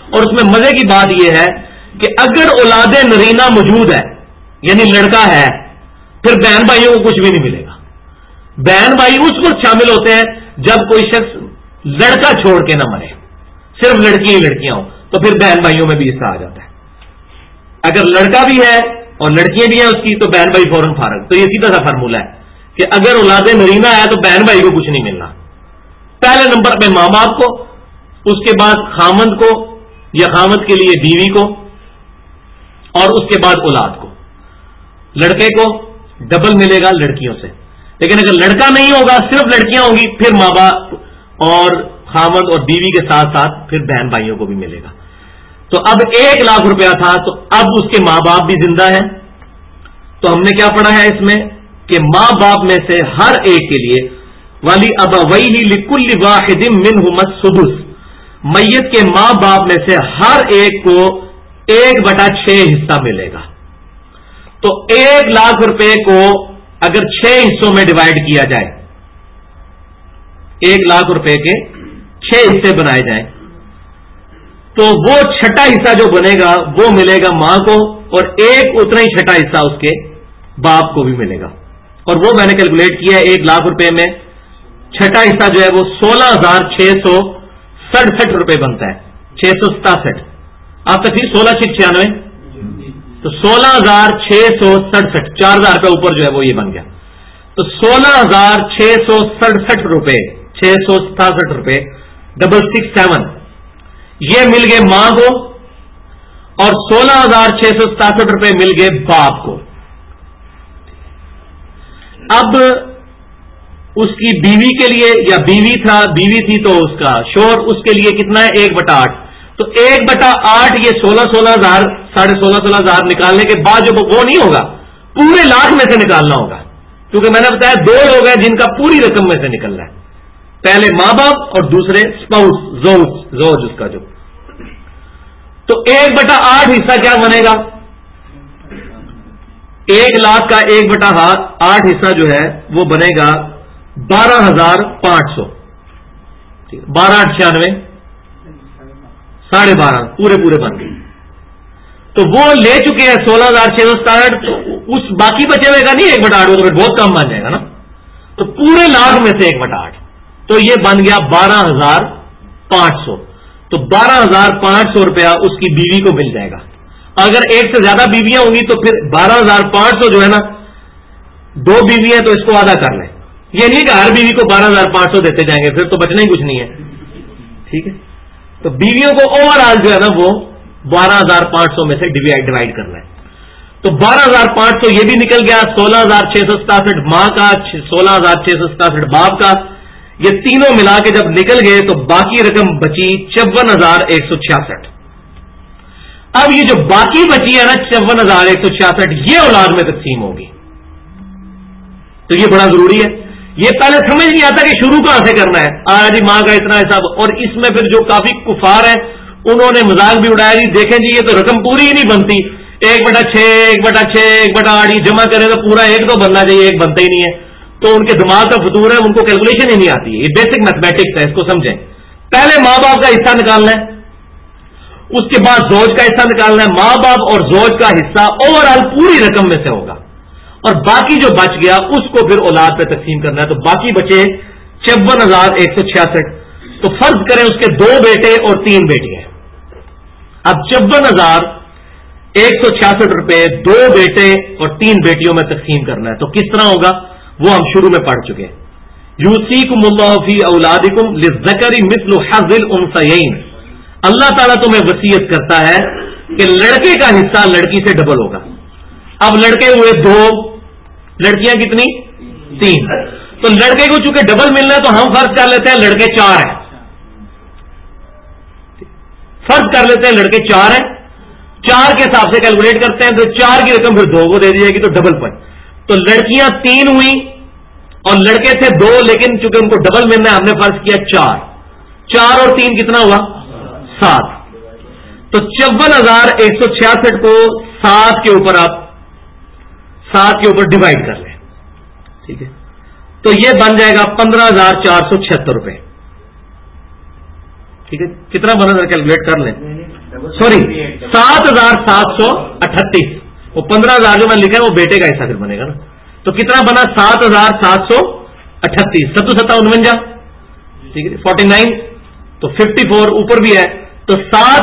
اور اس میں مزے کی بات یہ ہے کہ اگر اولاد نرینہ موجود ہے یعنی لڑکا ہے پھر بہن بھائیوں کو کچھ بھی نہیں ملے گا. بہن بھائی اس وقت شامل ہوتے ہیں جب کوئی شخص لڑکا چھوڑ کے نہ مرے, صرف لڑکیاں ہی لڑکیاں ہوں تو پھر بہن بھائیوں میں بھی حصہ آ جاتا ہے. اگر لڑکا بھی ہے اور لڑکیاں بھی ہیں اس کی تو بہن بھائی فوراً فارغ. تو یہ سیدھا سا فارمولہ ہے کہ اگر اولاد نرینہ ہے تو بہن بھائی کو کچھ نہیں ملنا. پہلے نمبر پہ ماں باپ کو, اس کے بعد خامند کو یا خامند کے لیے بیوی کو, اور اس کے بعد اولاد کو. لڑکے کو ڈبل ملے گا لڑکیوں سے, لیکن اگر لڑکا نہیں ہوگا صرف لڑکیاں ہوں گی پھر ماں باپ اور خامند اور بیوی کے ساتھ ساتھ پھر بہن بھائیوں کو بھی ملے گا. تو اب 1,00,000 روپیہ تھا تو اب اس کے ماں باپ بھی زندہ ہیں. تو ہم نے کیا پڑھا ہے اس میں کہ ماں باپ میں سے ہر ایک کے لیے والی ابویہ لکل واحد منہما السدس, میت کے ماں باپ میں سے ہر ایک کو 1/6 حصہ ملے گا. تو 1,00,000 روپے کو اگر 6 حصوں میں ڈیوائڈ کیا جائے, 1,00,000 روپے کے 6 حصے بنائے جائیں تو وہ چھٹا حصہ جو بنے گا وہ ملے گا ماں کو, اور ایک اتنا ہی چھٹا حصہ اس کے باپ کو بھی ملے گا. اور وہ میں نے کیلکولیٹ کیا ہے 1,00,000 روپے میں چھٹا حصہ جو ہے وہ 16,667 روپے بنتا ہے. 667 آپ تک 16,696 تو 16,667 4,000 روپے اوپر جو ہے وہ یہ بن گیا. تو 16,667 روپے 667 روپے 667 یہ مل گئے ماں کو, اور 16,667 روپے مل گئے باپ کو. اب اس کی بیوی کے لیے, یا بیوی تھی تو اس کا شوہر, اس کے لیے کتنا ہے 1/8. تو 1/8 یہ 16,000 16,500 نکالنے کے بعد جو وہ نہیں ہوگا, پورے لاکھ میں سے نکالنا ہوگا, کیونکہ میں نے بتایا 2 لوگ ہیں جن کا پوری رقم میں سے نکلنا ہے, پہلے ماں باپ اور دوسرے اسپاؤس زوج اس کا جو. تو 1/8 حصہ کیا بنے گا, 1,00,000 کا 1/8 حصہ جو ہے وہ بنے گا 12,500. 12,98 12.5 پورے بن گئے. تو وہ لے چکے ہیں 16,667. تو اس باقی بچے ہوئے کا نہیں 1/8, وہ تو بہت کم بن جائے گا نا. تو پورے لاکھ میں سے 1/8 تو یہ بن گیا 12,500. تو 12,500 روپیہ اس کی بیوی کو مل جائے گا. اگر ایک سے زیادہ بیویاں ہوں گی تو پھر 12,500 جو ہے نا, 2 بیویاں تو اس کو آدھا کر لیں. یہ نہیں کہ ہر بیوی کو 12,500 دیتے جائیں گے, پھر تو بچنا ہی کچھ نہیں ہے. ٹھیک ہے, تو بیویوں کو اوور آل جو ہے نا وہ 12,500 میں سے ڈیوائڈ کرنا ہے. تو 12,500 یہ بھی نکل گیا, 16,667 ماں کا, 16,667 باپ کا, یہ تینوں ملا کے جب نکل گئے تو باقی رقم بچی 54,166. اب یہ جو باقی بچی ہے نا 54,166 یہ اولاد میں تقسیم ہوگی. تو یہ بڑا ضروری ہے. یہ پہلے سمجھ نہیں آتا کہ شروع کہاں سے کرنا ہے. جی ماں کا اتنا حساب, اور اس میں پھر جو کافی کفار ہیں انہوں نے مذاق بھی اڑایا, جی دیکھیں جی یہ تو رقم پوری ہی نہیں بنتی, 1/6 1/6 1/8 یہ جمع کریں تو پورا 1 تو بننا چاہیے, 1 بنتا ہی نہیں ہے. تو ان کے دماغ کا فطور ہے, ان کو کیلکولیشن ہی نہیں آتی ہے. یہ بیسک میتھمیٹکس ہے, اس کو سمجھیں. پہلے ماں باپ کا حصہ نکالنا ہے, اس کے بعد زوج کا حصہ نکالنا ہے. ماں باپ اور زوج کا حصہ اوور آل پوری رقم میں سے ہوگا, اور باقی جو بچ گیا اس کو پھر اولاد پہ تقسیم کرنا ہے. تو باقی بچے 54,166. تو فرض کریں اس کے 2 بیٹے اور 3 بیٹیاں. اب 54,166 روپے 2 بیٹے اور 3 بیٹیوں میں تقسیم کرنا ہے. تو کس طرح ہوگا وہ ہم شروع میں پڑھ چکے. یوصیکم اللہ فی اولادکم للذکر مثل حظ الانثیین. اللہ تعالیٰ تمہیں وصیت کرتا ہے کہ لڑکے کا حصہ لڑکی سے ڈبل ہوگا. اب لڑکے ہوئے 2, لڑکیاں کتنی 3. تو لڑکے کو چونکہ ڈبل ملنا ہے تو ہم فرض کر لیتے ہیں لڑکے 4 ہیں. فرض کر لیتے ہیں لڑکے 4 ہیں, 4 کے حساب سے کیلکولیٹ کرتے ہیں تو 4 کی رقم پھر 2 کو دے دی جائے گی, تو ڈبل پر. تو لڑکیاں 3 ہوئی اور لڑکے تھے 2, لیکن چونکہ ان کو ڈبل ملنا ہے ہم نے فرض کیا 4. 4 اور 3 کتنا ہوا 7. تو 54,166 کو 7 کے اوپر آپ 7 کے اوپر ڈیوائڈ کر لیں. ٹھیک ہے, تو یہ بن جائے گا 15,476 روپے. ٹھیک ہے, کتنا بنا تھا کیلکولیٹ کر لیں. सॉरी 7,738, वो 15,000 जो मैं लिखा है वो बेटे का हिस्सा फिर बनेगा ना, तो कितना बना 7,738, 7,749, ठीक है 49, तो 54 ऊपर भी है, तो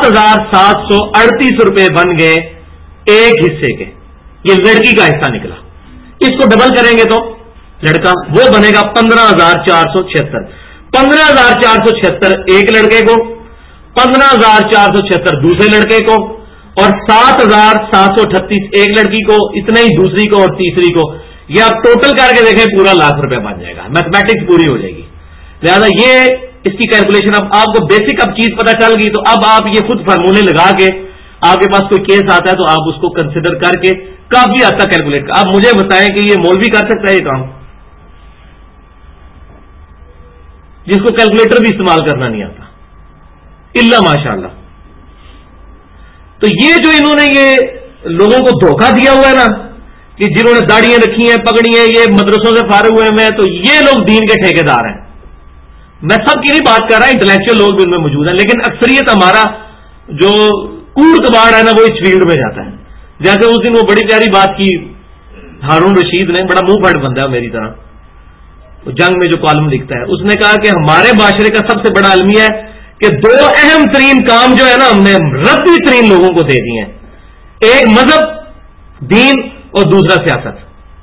7,738 रुपए बन गए एक हिस्से के, ये लड़की का हिस्सा निकला। इसको डबल करेंगे तो लड़का वो बनेगा 15,476, 15,476 एक लड़के को, 15,476 दूसरे लड़के को, और 7,738 एक लड़की को, इतने ही दूसरी को और तीसरी को। ये आप टोटल करके देखें पूरा ₹1,00,000 बन जाएगा, मैथमेटिक्स पूरी हो जाएगी। लिहाजा ये इसकी कैलकुलेशन, अब आपको बेसिक अब चीज पता चल गई, तो अब आप ये खुद फार्मूले लगा के, आपके पास कोई केस आता है तो आप उसको कंसिडर करके काफी हद तक कैलकुलेट कर। आप मुझे बताएं कि ये मौलवी कर सकता है ये काम, जिसको कैलकुलेटर भी इस्तेमाल करना नहीं आता, इल्ला माशाअल्लाह। तो ये जो इन्होंने ये लोगों को धोखा दिया हुआ है ना, कि जिन्होंने दाढ़ियां रखी हैं, पगड़ी हैं, ये मदरसों से फारिग हुए हैं, तो ये लोग दीन के ठेकेदार हैं। मैं सबकी नहीं बात कर रहा, इंटेलेक्चुअल लोग भी उनमें मौजूद हैं, लेकिन अक्सरियत हमारा जो कूड़ कबाड़ है ना वो इस फील्ड में जाता है। जैसे उस दिन वो बड़ी प्यारी बात की हारून रशीद ने, बड़ा मुंह फट बंदा है मेरी तरह, वो जंग में जो कॉलम लिखता है, उसने कहा कि हमारे माशरे का सबसे बड़ा अलमिया है कि दो अहम तरीन काम जो है ना हमने रद्दी तरीन लोगों को दे दिए हैं, एक मजहब दीन और दूसरा सियासत।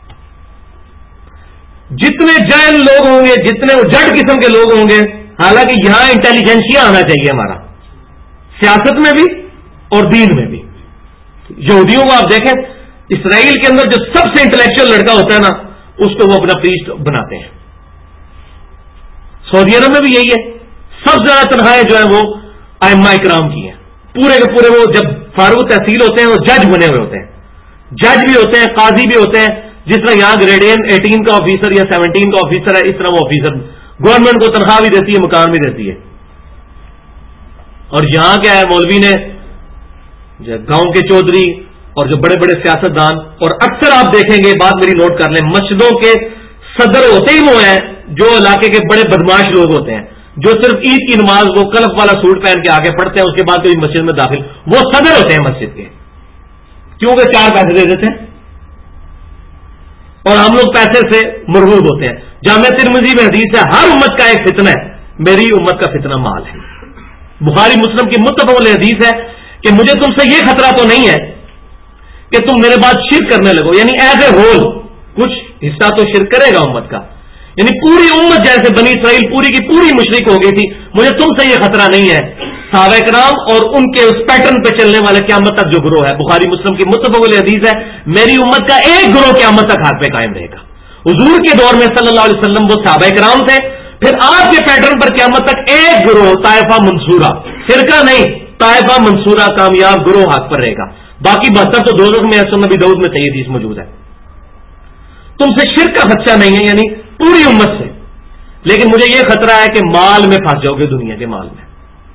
जितने जैन लोग होंगे, जितने जड़ किस्म के लोग होंगे, हालांकि यहां इंटेलिजेंसिया आना चाहिए हमारा, सियासत में भी और दीन में भी। यहूदियों को आप देखें, इसराइल के अंदर जो सबसे इंटेलेक्चुअल लड़का होता है ना, उसको वो अपना प्रीस्ट बनाते हैं। सऊदी अरब में भी यही है, सबसे ज्यादा तनख्वाहें जो है वो आइम्मा इकराम की है, पूरे के पूरे। वो जब फारूक तहसील होते हैं वो जज बने हुए होते हैं, जज भी होते हैं, काजी भी होते हैं। जिस तरह यहां ग्रेड 18 का ऑफिसर या 17 का ऑफिसर है, इस तरह वो ऑफिसर गवर्नमेंट को तनख्वाह भी देती है, मकान भी देती है। और यहां क्या है, मौलवी ने गांव के चौधरी और जो बड़े बड़े सियासतदान, और अक्सर आप देखेंगे, बात मेरी नोट कर लें, मस्जिदों के सदर होते ही वो हैं जो इलाके के बड़े बदमाश लोग होते हैं, जो सिर्फ ईद की नमाज वो कलफ वाला सूट पहन के आगे पढ़ते हैं, उसके बाद कोई मस्जिद में दाखिल, वो सदर होते हैं मस्जिद के, क्योंकि 4 पैसे दे देते हैं और हम लोग पैसे से मरगूब होते हैं। जामिया तिरमिज़ी में हदीस है, हर उम्मत का एक फितना है, मेरी उम्मत का फितना माल है। बुखारी मुस्लिम की मुत्तफ़क़ अलैह हदीस है कि मुझे तुमसे यह खतरा तो नहीं है कि तुम मेरे बाद शिर्क करने लगो, यानी एज ए होल कुछ हिस्सा तो शिर्क करेगा उम्मत का, यानी पूरी उम्मत जैसे बनी इसराइल पूरी की पूरी मुशरिक हो गई थी, मुझे तुमसे यह खतरा नहीं है। सहाबा इकराम और उनके उस पैटर्न पे चलने वाले क़यामत तक जो ग्रोह है, बुखारी मुस्लिम की मुत्तफ़क़ अलैह हदीस है, मेरी उम्मत का एक ग्रोह क़यामत तक हाथ पे कायम रहेगा। हुजूर के दौर में सल्लल्लाहु अलैहि वसल्लम वो सहाबा इकराम थे, फिर आपके पैटर्न पर क़यामत तक एक ग्रोह ताइफा मंसूरा, फिरका नहीं, ताइफा मंसूरा कामयाब ग्रोह हाथ पर रहेगा। बाकी 72 तो दोज़ख में है, सुनन नबी दाऊद में सही हदीस मौजूद है। तुमसे शिर्क का खदशा नहीं है, यानी पूरी उम्मत से, लेकिन मुझे यह खतरा है कि माल में फंस जाओगे, दुनिया के माल में,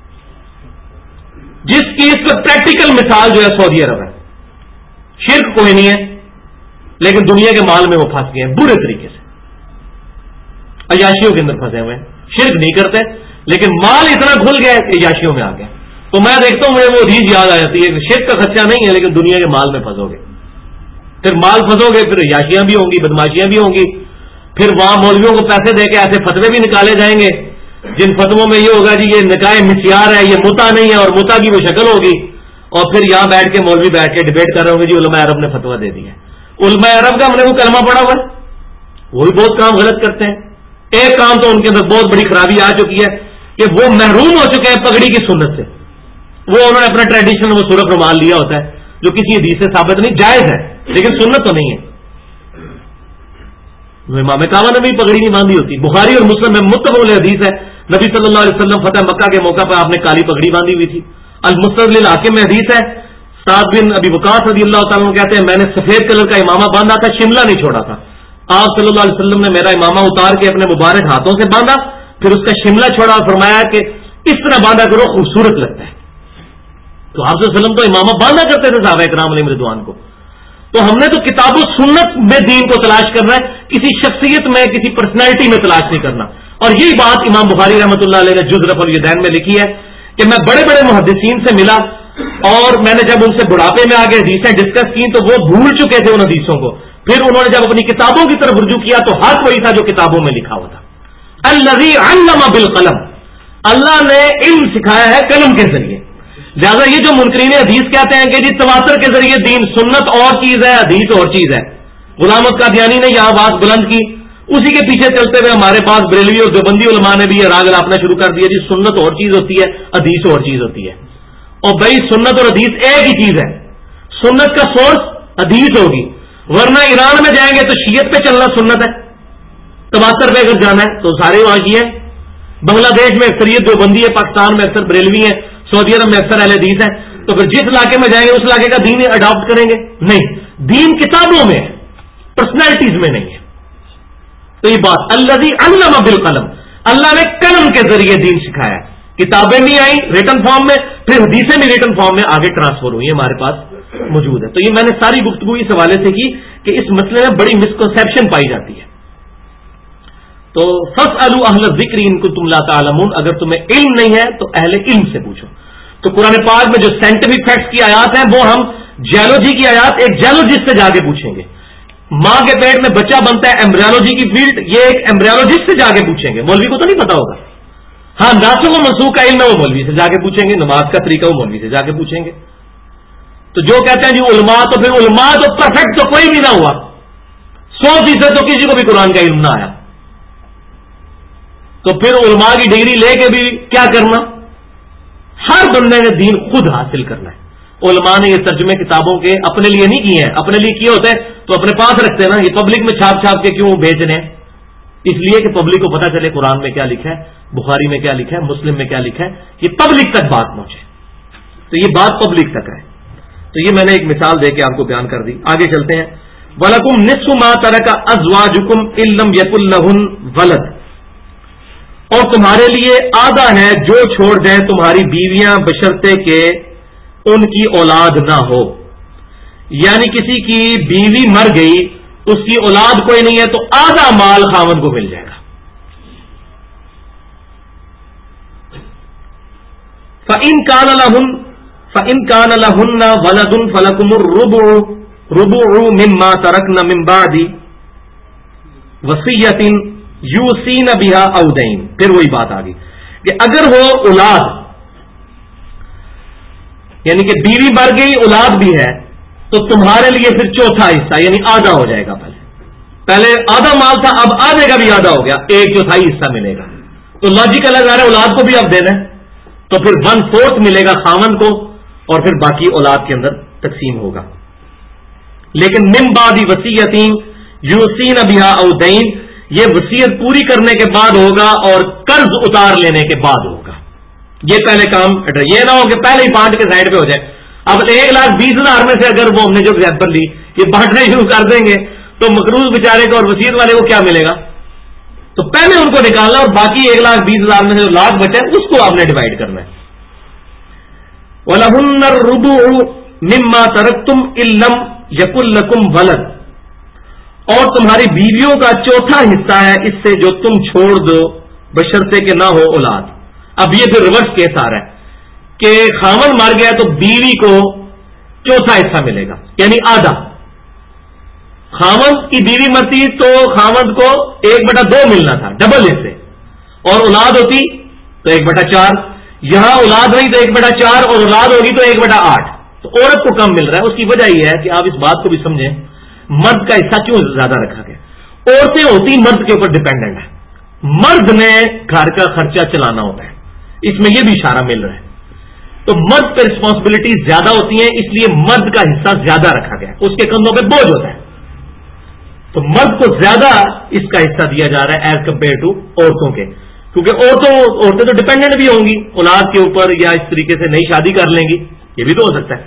जिसकी इस पर प्रैक्टिकल मिसाल जो है सऊदी अरब है। शिर्क कोई नहीं है, लेकिन दुनिया के माल में वो फंस गए हैं बुरे तरीके से, अयाशियों के अंदर फंसे हुए हैं। शिर्क नहीं करते, लेकिन माल इतना घुल गया कि अयाशियों में आ गया। तो मैं देखता हूं, मुझे वो रीज याद आ जाती है कि शिर्क का खर्चा नहीं है, लेकिन दुनिया के माल में फंसोगे, फिर माल फंसोगे, फिर अयाशियां भी होंगी, बदमाशियां भी होंगी, फिर वहां मौलवियों को पैसे देके ऐसे फतवे भी निकाले जाएंगे जिन फतवों में ये होगा जी ये निकाह मिस्यार है, ये मुता नहीं है, और मुता की वो शक्ल होगी, और फिर यहां बैठ के मौलवी बैठ के डिबेट कर रहे होंगे जी उलमा अरब ने फतवा दे दिया। उलमा अरब का हमने वो कलमा पड़ा हुआ है, वो भी बहुत काम गलत करते हैं। एक काम तो उनके अंदर बहुत बड़ी खराबी आ चुकी है कि वो महरूम हो चुके हैं पगड़ी की सुन्नत से। वो उन्होंने अपना ट्रेडिशनल वो सूरत रुमाल लिया होता है, जो किसी हदीस से साबित नहीं, जायज है लेकिन सुन्नत तो नहीं है। इमाम काबा ने भी पगड़ी नहीं बांधी होती। बुखारी और मुस्लिम में मुत्तफ़क़ अलैह हदीस है, नबी सल्लल्लाहु अलैहि वसल्लम फतह मक्का के मौका पर आपने काली पगड़ी बांधी हुई थी। अल मुस्तदरिक हाकिम में हदीस है, साद बिन अबी वक़ास रज़ियल्लाहु ताला अन्हु कहते हैं, मैंने सफेद कलर का इमामा बांधा था, शिमला नहीं छोड़ा था। आप सल्लल्लाहु अलैहि वसल्लम ने मेरा इमामा उतार के अपने मुबारक हाथों से बांधा, फिर उसका शिमला छोड़ा और फरमाया कि इस तरह बांधा करो, खूबसूरत लगता है। तो आप सल्लल्लाहु अलैहि वसल्लम तो इमामा बांधा करते थे सहाबा इकराम अलैहिम रिज़वान को। तो हमने तो किताब सुन्नत में दीन को तलाश करना है, किसी शख्सियत में, किसी पर्सनैलिटी में तलाश नहीं करना। और यही बात इमाम बुखारी रहमतुल्लाह अलैह ने जुज़ रफ़ुल यदैन में लिखी है कि मैं बड़े बड़े मुहद्दिसीन से मिला اور میں نے جب ان سے بڑھاپے میں آگے حدیثیں ڈسکس کی تو وہ بھول چکے تھے ان حدیثوں کو. پھر انہوں نے جب اپنی کتابوں کی طرف رجوع کیا تو حق وہی تھا جو کتابوں میں لکھا ہوا تھا. الذی علم بالقلم، اللہ نے علم سکھایا ہے قلم کے ذریعے. لہٰذا یہ جو منکرین حدیث کہتے ہیں کہ جی تواتر کے ذریعے دین، سنت اور چیز ہے حدیث اور چیز ہے. غلام احمد قادیانی نے یہاں بات بلند کی، اسی کے پیچھے چلتے ہوئے ہمارے پاس بریلوی اور دیوبندی علماء نے بھی یہ راگ الاپنا شروع کر دیا جی سنت اور چیز ہوتی ہے حدیث اور چیز ہوتی ہے. اور بھائی سنت اور حدیث ایک ہی چیز ہے. سنت کا سورس حدیث ہوگی، ورنہ ایران میں جائیں گے تو شیعت پہ چلنا سنت ہے، تواتر پہ اگر جانا ہے تو سارے وہاں شیعہ ہیں. بنگلہ دیش میں اکثریت دیوبندی ہے، پاکستان میں اکثر بریلوی ہے، سعودی عرب میں اکثر اہل حدیث ہے. تو پھر جس علاقے میں جائیں گے اس علاقے کا دین اڈاپٹ کریں گے؟ نہیں، دین کتابوں میں ہے، پرسنالٹیز میں نہیں ہے. تو یہ بات الذی علم بالقلم، اللہ نے قلم کے ذریعے دین سکھایا. کتابیں بھی آئیں ریٹن فارم میں، پھر حدیثیں بھی ریٹن فارم میں آگے ٹرانسفر ہوئی، ہمارے پاس موجود ہے. تو یہ میں نے ساری گفتگو اس حوالے سے کی کہ اس مسئلے میں بڑی مسکنسیپشن پائی جاتی ہے. تو فاسألوا اہل الذکر ان کنتم لا تعلمون، اگر تمہیں علم نہیں ہے تو اہل علم سے پوچھو. تو قرآن پاک میں جو سائنٹیفک فیکٹس کی آیات ہیں وہ ہم جیولوجی کی آیات ایک جیولوجسٹ سے جا کے پوچھیں گے. ماں کے پیٹ میں بچہ بنتا ہے ایمبریولوجی کی فیلڈ، یہ ایک ایمبریولوجسٹ سے جا کے پوچھیں گے، مولوی کو تو نہیں پتا ہوگا. ہاں ناسخ و منسوخ کا علم ہے وہ مولوی سے جا کے پوچھیں گے، نماز کا طریقہ وہ مولوی سے جا کے پوچھیں گے. تو جو کہتے ہیں جی علماء، تو پھر علماء تو پرفیکٹ تو کوئی بھی نہ ہوا، 100% تو کسی کو بھی قرآن کا علم نہ آیا. تو پھر علماء کی ڈگری لے کے بھی کیا کرنا؟ ہر بندے نے دین خود حاصل کرنا ہے. علماء نے یہ ترجمے کتابوں کے اپنے لیے نہیں کیے ہیں، اپنے لیے کیے ہوتے تو اپنے پاس رکھتے ہیں نا. یہ پبلک میں چھاپ چھاپ کے کیوں بیچ رہے ہیں؟ اس لیے کہ پبلک کو پتا چلے قرآن میں کیا لکھا ہے، بخاری میں کیا لکھا ہے، مسلم میں کیا لکھا ہے، یہ پبلک تک بات پہنچے. تو یہ بات پبلک تک ہے. تو یہ میں نے ایک مثال دے کے آپ کو بیان کر دی. آگے چلتے ہیں. وَلَكُمْ نِصْفُ مَا تَرَكَ أَزْوَاجُكُمْ إِن لَّمْ يَكُن لَّهُنَّ وَلَدٌ، اور تمہارے لیے آدھا ہے جو چھوڑ دیں تمہاری بیویاں بشرطے کہ ان کی اولاد نہ ہو. یعنی کسی کی بیوی مر گئی، اس کی اولاد کوئی نہیں ہے تو آدھا مال خاوند کو مل جائے گا. فَإِن كَانَ لَهُنَّ وَلَدٌ فَلَكُمُ الرُّبُعُ مِمَّا تَرَكْنَ مِن بَعْدِ وَصِيَّةٍ يُوصِينَ بِهَا أَوْ دَيْنٍ. پھر وہی بات آ گئی کہ اگر ہو اولاد، یعنی کہ بیوی مر گئی اولاد بھی ہے، تو تمہارے لیے پھر چوتھا حصہ یعنی آدھا ہو جائے گا. پہلے آدھا مال تھا، اب آدھے کا بھی آدھا ہو گیا، 1/4 حصہ ملے گا. تو لاجیکل ہے اولاد کو بھی اب دینا ہے، تو پھر 1/4 ملے گا خاوند کو اور پھر باقی اولاد کے اندر تقسیم ہوگا. لیکن من بعد وصیۃ یوصین بہا او دین، یہ وصیت پوری کرنے کے بعد ہوگا اور قرض اتار لینے کے بعد ہوگا. یہ پہلے کام، یہ نہ ہو کہ پہلے ہی بانٹ کے سائڈ پہ ہو جائے. اب 1,20,000 میں سے اگر وہ ہم نے جو ایگزامپل لی یہ بانٹنا شروع کر دیں گے تو مقروض بیچارے کو اور وصیت والے کو کیا ملے گا؟ تو پہلے ان کو نکالنا اور باقی 1,20,000 میں سے جو لاکھ بچے اس کو آپ نے ڈیوائڈ کرنا ہے. وَلَهُنَّ الرُّبُعُ مِمَّا تَرَكْتُمْ إِن لَّمْ يَكُن لَّكُمْ وَلَدٌ، اور تمہاری بیویوں کا چوتھا حصہ ہے اس سے جو تم چھوڑ دو بشرطے کہ نہ ہو اولاد. اب یہ پھر ریورس کیس آ رہا ہے کہ خاوند مر گیا تو بیوی کو چوتھا حصہ ملے گا یعنی آدھا. خاوند کی بیوی مرتی تو خاوند کو 1/2 ملنا تھا ڈبل حصے، اور اولاد ہوتی تو 1/4. یہاں اولاد نہیں تو 1/4 اور اولاد ہوگی تو 1/8. تو عورت کو کم مل رہا ہے. اس کی وجہ یہ ہے کہ آپ اس بات کو بھی سمجھیں مرد کا حصہ کیوں زیادہ رکھا گیا. عورتیں ہوتی مرد کے اوپر ڈیپینڈنٹ ہے، مرد نے گھر کا خرچہ چلانا ہوتا ہے، اس میں یہ بھی اشارہ مل رہا ہے. تو مرد پہ رسپانسبلٹی زیادہ ہوتی ہیں، اس لیے مرد کا حصہ زیادہ رکھا گیا، اس کے کندھوں پہ بوجھ ہوتا ہے. تو مرد کو زیادہ اس کا حصہ دیا جا رہا ہے ایز کمپیئر ٹو عورتوں کے، کیونکہ عورتیں تو ڈیپینڈنٹ بھی ہوں گی اولاد کے اوپر، یا اس طریقے سے نئی شادی کر لیں گی، یہ بھی تو ہو سکتا ہے.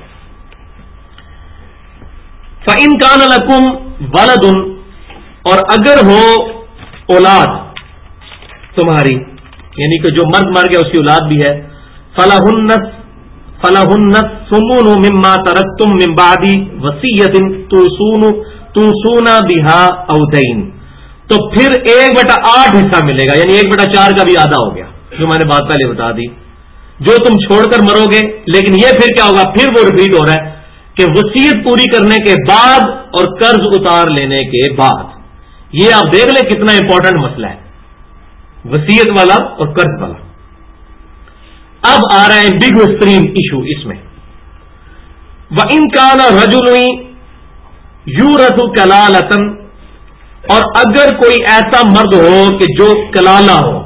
فَإِن كَانَ لَكُمْ وَلَدٌ، اور اگر ہو اولاد تمہاری، یعنی کہ جو مرد مر گیا اس کی اولاد بھی ہے، فَلَهُنَّ الثُّمُنُ مِمَّا تَرَكْتُم مِّن بَعْدِ وَصِيَّةٍ تُوصُونَ بِهَا أَوْ دَيْنٍ، تو پھر 1/8 حصہ ملے گا، یعنی 1/4 کا بھی آدھا ہو گیا، جو میں نے بات پہلے بتا دی جو تم چھوڑ کر مرو گے. لیکن یہ پھر کیا ہوگا؟ پھر وہ ریپیٹ ہو رہا ہے کہ وصیت پوری کرنے کے بعد اور قرض اتار لینے کے بعد. یہ آپ دیکھ لیں کتنا امپورٹنٹ مسئلہ ہے, وصیت والا اور قرض والا. اب آ رہا ہے بگ ترین ایشو اس میں. وَإِن كَانَ رَجُلٌ يُورَثُ كَلَالَةً, اور اگر کوئی ایسا مرد ہو کہ جو کلالہ ہو.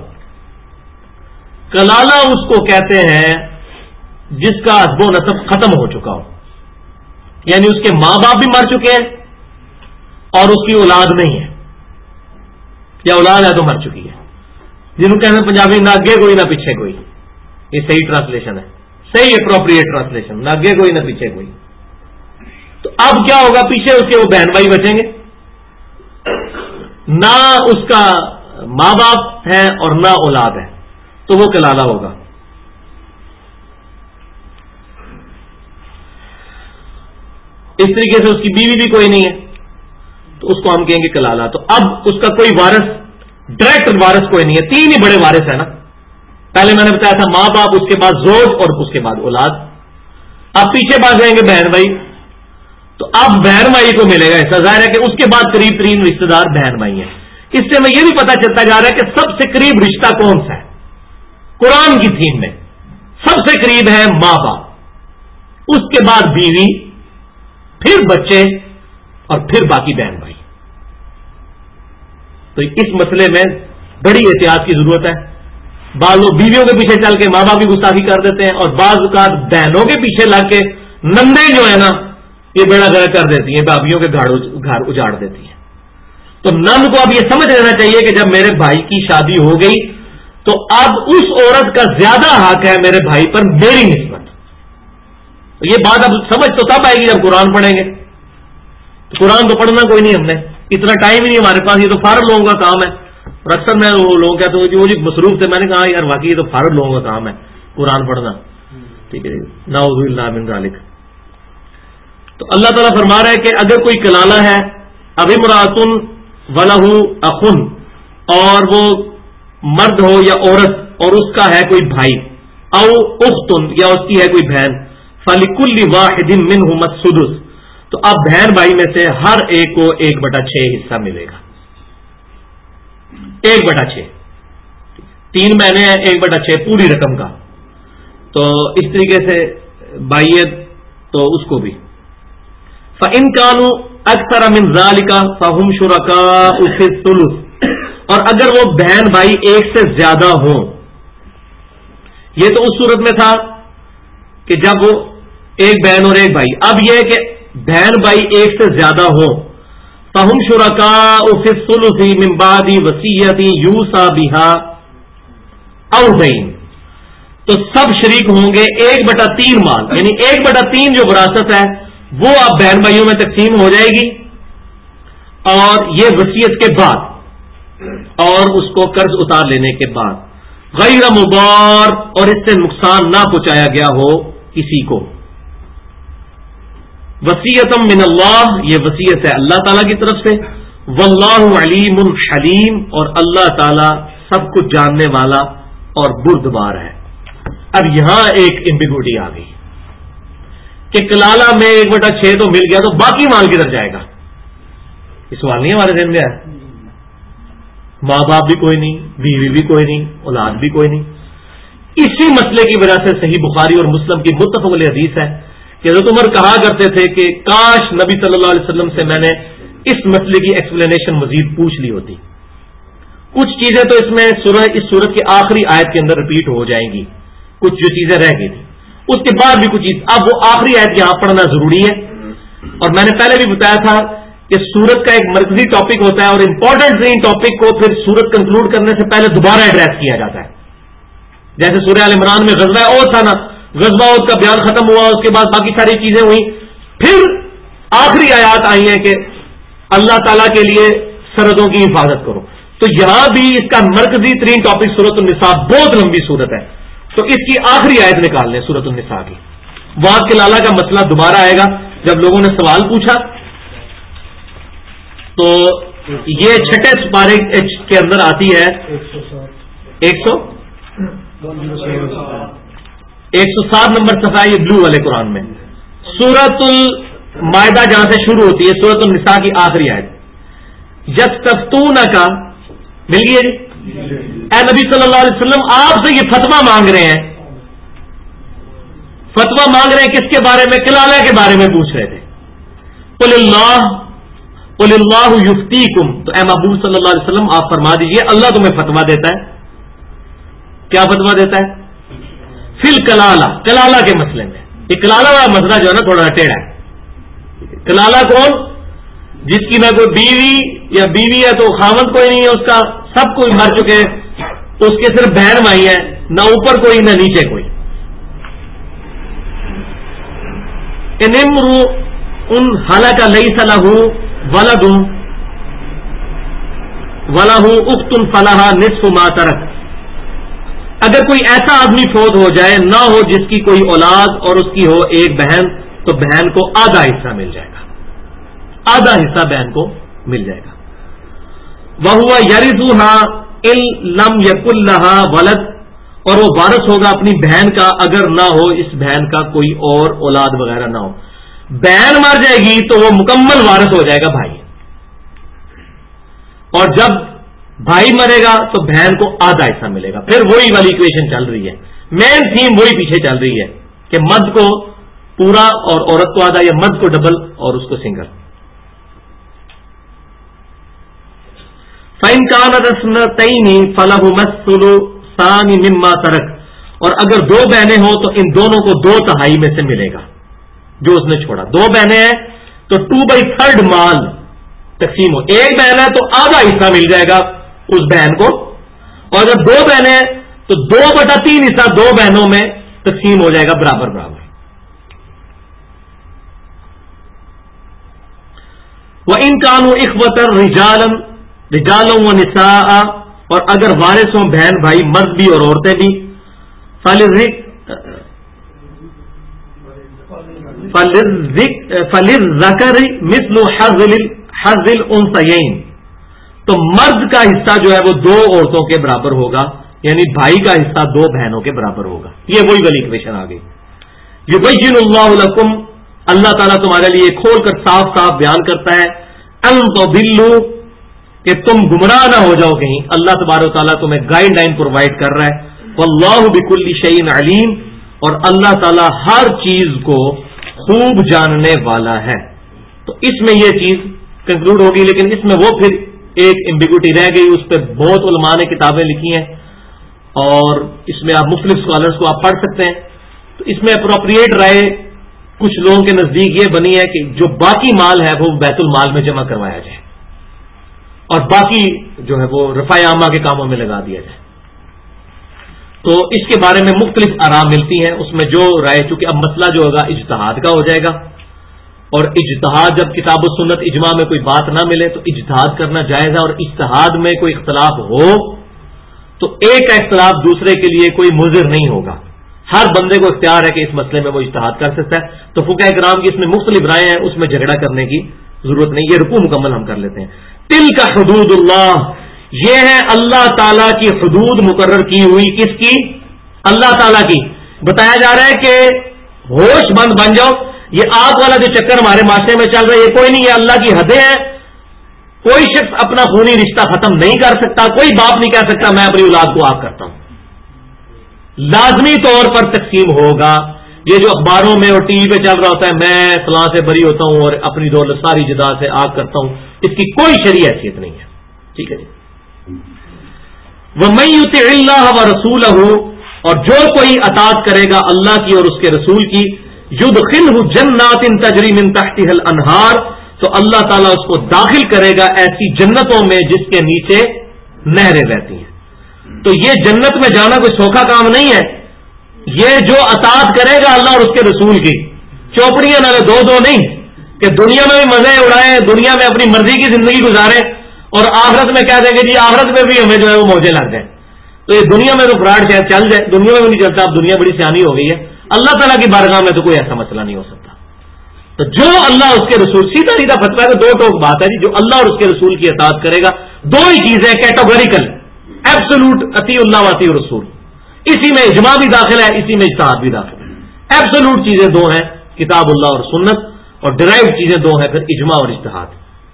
کلالہ اس کو کہتے ہیں جس کا حسب و نسب ختم ہو چکا ہو, یعنی اس کے ماں باپ بھی مر چکے ہیں اور اس کی اولاد نہیں ہے, یا اولاد ہے تو مر چکی ہے, جنہوں کہتے ہیں پنجابی نہ اگے کوئی نہ پیچھے کوئی. یہ صحیح ٹرانسلیشن ہے, صحیح اپروپریٹ ٹرانسلیشن, نہ اگے کوئی نہ پیچھے کوئی. تو اب کیا ہوگا؟ پیچھے اس کے وہ بہن بھائی بچیں گے, نہ اس کا ماں باپ ہے اور نہ اولاد ہے, تو وہ کلالہ ہوگا. اس طریقے سے اس کی بیوی بھی کوئی نہیں ہے تو اس کو ہم کہیں گے کلالہ. تو اب اس کا کوئی وارث, ڈائریکٹ وارث کوئی نہیں ہے. تین ہی بڑے وارث ہیں نا. پہلے میں نے بتایا تھا ماں باپ, اس کے بعد زوج اور اس کے بعد اولاد. اب پیچھے بات جائیں گے بہن بھائی, تو اب بہن بھائی کو ملے گا ایسا. ظاہر ہے کہ اس کے بعد قریب ترین رشتے دار بہن بھائی ہیں. اس سے میں یہ بھی پتا چلتا جا رہا ہے کہ سب سے قریب رشتہ کون سا ہے قرآن کی تھیم میں. سب سے قریب ہے ماں باپ, اس کے بعد بیوی, پھر بچے اور پھر باقی بہن بھائی. تو اس مسئلے میں بڑی احتیاط کی ضرورت ہے. بعض لوگ بیویوں کے پیچھے چل کے ماں باپ کی گستاخی کر دیتے ہیں, اور بعض اوقات بہنوں کے پیچھے لگ کے نندے جو ہے نا یہ بیڑا گرک کر دیتی ہیں, بھابھیوں کے گھر اجاڑ دیتی ہیں. تو نند کو اب یہ سمجھ لینا چاہیے کہ جب میرے بھائی کی شادی ہو گئی تو اب اس عورت کا زیادہ حق ہے میرے بھائی پر میری نسبت. یہ بات اب سمجھ تو تب آئے گی جب قرآن پڑھیں گے. قرآن تو پڑھنا کوئی نہیں, ہم نے اتنا ٹائم ہی نہیں ہمارے پاس, یہ تو فارغ لوگوں کا کام ہے. اور اکثر میں وہ لوگ کہتے ہیں کہ وہ جی مصروف تھے. میں نے کہا یار واقعی یہ تو فارغ لوگوں کا کام ہے قرآن پڑھنا. ٹھیک ہے, نعوذ باللہ من ذالک. تو اللہ تعالیٰ فرما رہا ہے کہ اگر کوئی کلالہ ہے, ابھی مراتن ولہ اخن, اور وہ مرد ہو یا عورت اور اس کا ہے کوئی بھائی, او اختن, یا اس کی ہے کوئی بہن, فلکل واحد منہما السدس, تو اب بہن بھائی میں سے ہر ایک کو 1/6 حصہ ملے گا. 1/6, 3 مہینے ہیں, 1/6 پوری رقم کا. تو اس طریقے سے بھائیت تو اس کو بھی. فَإِن كَانُوا أَكْثَرَ مِنْ ذَلِكَ فَهُمْ شُرَكَاءُ فِي الثُّلُثِ, اور اگر وہ بہن بھائی ایک سے زیادہ ہوں. یہ تو اس صورت میں تھا کہ جب وہ ایک بہن اور ایک بھائی. اب یہ کہ بہن بھائی ایک سے زیادہ ہوں, فَهُمْ شُرَكَاءُ فِي الثُّلُثِ مِنْ بَعْدِ وَصِيَّةٍ يُوصَى بِهَا أَوْ دَيْنٍ, تو سب شریک ہوں گے 1/3 مال, یعنی 1/3 جو وراثت ہے وہ اب بہن بھائیوں میں تقسیم ہو جائے گی, اور یہ وصیت کے بعد اور اس کو قرض اتار لینے کے بعد, غیر مضار, اور اس سے نقصان نہ پہنچایا گیا ہو کسی کو. وصیتم من اللہ, یہ وصیت ہے اللہ تعالیٰ کی طرف سے. واللہ علیم حلیم, اور اللہ تعالیٰ سب کچھ جاننے والا اور بردبار ہے. اب یہاں ایک ایمبیگوٹی آ گئی کہ کلالہ میں 1/6 تو مل گیا, تو باقی مال کدھر جائے گا؟ یہ سوال نہیں ہمارے ذہن میں ہے. ماں باپ بھی کوئی نہیں, بیوی بھی کوئی نہیں, اولاد بھی کوئی نہیں. اسی مسئلے کی وجہ سے صحیح بخاری اور مسلم کی متفق علیہ حدیث ہے کہ حضرت عمر کہا کرتے تھے کہ کاش نبی صلی اللہ علیہ وسلم سے میں نے اس مسئلے کی ایکسپلینیشن مزید پوچھ لی ہوتی. کچھ چیزیں تو اس میں اس سورت کی آخری آیت کے اندر ریپیٹ ہو جائیں گی, کچھ جو چیزیں رہ گئی تھیں اس کے بعد بھی کچھ چیز. اب وہ آخری آیت یہاں پڑھنا ضروری ہے, اور میں نے پہلے بھی بتایا تھا کہ سورت کا ایک مرکزی ٹاپک ہوتا ہے, اور امپورٹنٹ ٹاپک کو پھر سورت کنکلوڈ کرنے سے پہلے دوبارہ ایڈریس کیا جاتا ہے. جیسے سورہ آل عمران میں غزوہ احد تھا نا, غزوہ احد کا بیان ختم ہوا, اس کے بعد باقی ساری چیزیں ہوئی, پھر آخری آیات آئی ہیں کہ اللہ تعالیٰ کے لیے سرحدوں کی حفاظت کرو. تو یہاں بھی اس کا مرکزی ترین ٹاپک سورۃ النساء, بہت لمبی سورت ہے, تو اس کی آخری آیت نکال لیں سورۃ النساء کی. وہاں کے لالا کا مسئلہ دوبارہ آئے گا جب لوگوں نے سوال پوچھا. تو یہ چھٹے سپارے کے اندر آتی ہے 100 107 نمبر صفحہ یہ بلو والے قرآن میں سورۃ المائدہ جہاں سے شروع ہوتی ہے سورۃ النساء کی آخری آیت یستفتونک مل گئی جی. اے نبی صلی اللہ علیہ وسلم آپ سے یہ فتویٰ مانگ رہے ہیں. فتویٰ مانگ رہے ہیں کس کے بارے میں؟ کلالہ کے بارے میں پوچھ رہے تھے. قل اللہ یفتیکم، تو اے محبوب صلی اللہ علیہ وسلم آپ فرما دیجئے اللہ تمہیں فتویٰ دیتا ہے. کیا فتویٰ دیتا ہے؟ فی الکلالہ، کلالہ کے مسئلے میں. یہ کلالہ والا مسئلہ جو ہے نا تھوڑا ٹیڑھا ہے. کلالہ کون؟ جس کی نہ کوئی بیوی یا بیوی ہے تو خاوند کوئی نہیں ہے اس کا، سب کوئی مر چکے، اس کے صرف بہن بھائی ہیں، نہ اوپر کوئی نہ نیچے کوئی. ان امرؤ ہلک لیس لہ ولد ولہ اخت فلہا نصف ما ترک، اگر کوئی ایسا آدمی فوت ہو جائے نہ ہو جس کی کوئی اولاد اور اس کی ہو ایک بہن، تو بہن کو آدھا حصہ مل جائے گا، آدھا حصہ بہن کو مل جائے گا. وَهُوَ يَرِثُهَا إِن لَّمْ يَكُن لَّهَا وَلَدٌ، اور وہ وارث ہوگا اپنی بہن کا اگر نہ ہو اس بہن کا کوئی اور اولاد وغیرہ نہ ہو. بہن مر جائے گی تو وہ مکمل وارث ہو جائے گا بھائی، اور جب بھائی مرے گا تو بہن کو آدھا حصہ ملے گا. پھر وہی والی ایکویشن چل رہی ہے، مین تھیم وہی پیچھے چل رہی ہے کہ مرد کو پورا اور عورت کو آدھا، یا مرد کو ڈبل اور اس کو سنگل. فَإِن كَانَتْ اثْنَتَيْنِ فَلَهُمَا الثُّلُثَانِ مِمَّا تَرَكَ، اور اگر دو بہنیں ہوں تو ان دونوں کو 2/3 میں سے ملے گا جو اس نے چھوڑا. دو بہنیں ہیں تو 2/3 مال تقسیم ہو. ایک بہن ہے تو آدھا حصہ مل جائے گا اس بہن کو، اور اگر دو بہنیں ہیں تو 2/3 حصہ دو بہنوں میں تقسیم ہو جائے گا برابر برابر. وَإِن كَانُوا إِخْوَةً رِجَالًا وَنِسَاءً، اور اگر وارث ہوں بہن بھائی مرد بھی اور عورتیں بھی، فَلِلذَّكَرِ مِثْلُ حَظِّ الْأُنثَيَيْنِ، تو مرد کا حصہ جو ہے وہ دو عورتوں کے برابر ہوگا، یعنی بھائی کا حصہ دو بہنوں کے برابر ہوگا. یہ وہی والی ایکویشن آ گئی. یبین اللہ لکم، اللہ تعالیٰ تمہارے لیے کھول کر صاف صاف بیان کرتا ہے، ان تضلوا، کہ تم گمراہ نہ ہو جاؤ کہیں. اللہ تبارک و تعالیٰ تمہیں گائیڈ لائن پرووائڈ کر رہا ہے. واللہ بکل شیء علیم، اور اللہ تعالیٰ ہر چیز کو خوب جاننے والا ہے. تو اس میں یہ چیز کنکلوڈ ہوگی، لیکن اس میں وہ پھر ایک ایمبیگوٹی رہ گئی، اس پہ بہت علماء نے کتابیں لکھی ہیں اور اس میں آپ مختلف اسکالرس کو آپ پڑھ سکتے ہیں. تو اس میں اپروپریٹ رائے کچھ لوگوں کے نزدیک یہ بنی ہے کہ جو باقی مال ہے وہ بیت المال میں جمع کروایا جائے اور باقی جو ہے وہ رفع عامہ کے کاموں میں لگا دیا جائے. تو اس کے بارے میں مختلف آراء ملتی ہیں. اس میں جو رائے، چونکہ اب مسئلہ جو ہوگا اجتہاد کا ہو جائے گا، اور اجتہاد جب کتاب و سنت اجماع میں کوئی بات نہ ملے تو اجتہاد کرنا جائز ہے. اور اجتہاد میں کوئی اختلاف ہو تو ایک کا اختلاف دوسرے کے لیے کوئی مضر نہیں ہوگا. ہر بندے کو اختیار ہے کہ اس مسئلے میں وہ اجتہاد کر سکتا ہے. تو فقہاء کرام کی اس میں مختلف رائے ہیں، اس میں جھگڑا کرنے کی ضرورت نہیں. یہ رکوع مکمل ہم کر لیتے ہیں. تلک حدود اللہ، یہ ہے اللہ تعالیٰ کی حدود مقرر کی ہوئی. کس کی؟ اللہ تعالیٰ کی. بتایا جا رہا ہے کہ ہوش مند بن جاؤ. یہ آگ والا جو چکر ہمارے معاشرے میں چل رہا ہے یہ کوئی نہیں، یہ اللہ کی حدیں ہیں. کوئی شخص اپنا خونی رشتہ ختم نہیں کر سکتا. کوئی باپ نہیں کہہ سکتا میں اپنی اولاد کو آگ کرتا ہوں. لازمی طور پر تقسیم ہوگا. یہ جو اخباروں میں اور ٹی وی پہ چل رہا ہوتا ہے میں فلاں سے بری ہوتا ہوں اور اپنی دولت ساری جائیداد سے آگ کرتا ہوں، اس کی کوئی شرعی حیثیت نہیں ہے. ٹھیک ہے جی. وَمَن يُطِعِ اللَّهَ وَرَسُولَهُ، اور جو کوئی اطاعت کرے گا اللہ کی اور اس کے رسول کی، يُدْخِلْهُ جَنَّاتٍ تَجْرِي مِن تَحْتِهَا الْأَنْهَارُ، تو اللہ تعالیٰ اس کو داخل کرے گا ایسی جنتوں میں جس کے نیچے نہریں بہتی ہیں. تو یہ جنت میں جانا کوئی سوکھا کام نہیں ہے. یہ جو اطاعت کرے گا اللہ اور اس کے رسول کی، چوپڑیاں نہ دو نہیں کہ دنیا میں بھی مزے اڑائیں، دنیا میں اپنی مرضی کی زندگی گزاریں اور آخرت میں کہہ دیں گے جی آخرت میں بھی ہمیں جو ہے وہ موجے لگ جائیں. تو یہ دنیا میں تو فراڈ شاید چل جائے، دنیا میں بھی نہیں چلتا. اب دنیا بڑی سیانی ہو گئی ہے. اللہ تعالیٰ کی بارگاہ میں تو کوئی ایسا مسئلہ نہیں ہو سکتا. تو جو اللہ اس کے رسول، سیدھا سیدھا فتویٰ ہے، دو ٹوک بات ہے جی. جو اللہ اور اس کے رسول کی اطاعت کرے گا، دو ہی چیزیں کیٹاگوریکل، ایبسولوٹ اطیع اللہ و اطیع الرسول. اسی میں اجماع بھی داخل ہے، اسی میں اجتہاد بھی داخل ہے. ایبسولوٹ چیزیں دو ہیں، کتاب اللہ اور سنت، اور ڈرائیو چیزیں دو ہیں، پھر اجماع اور اجتہاد.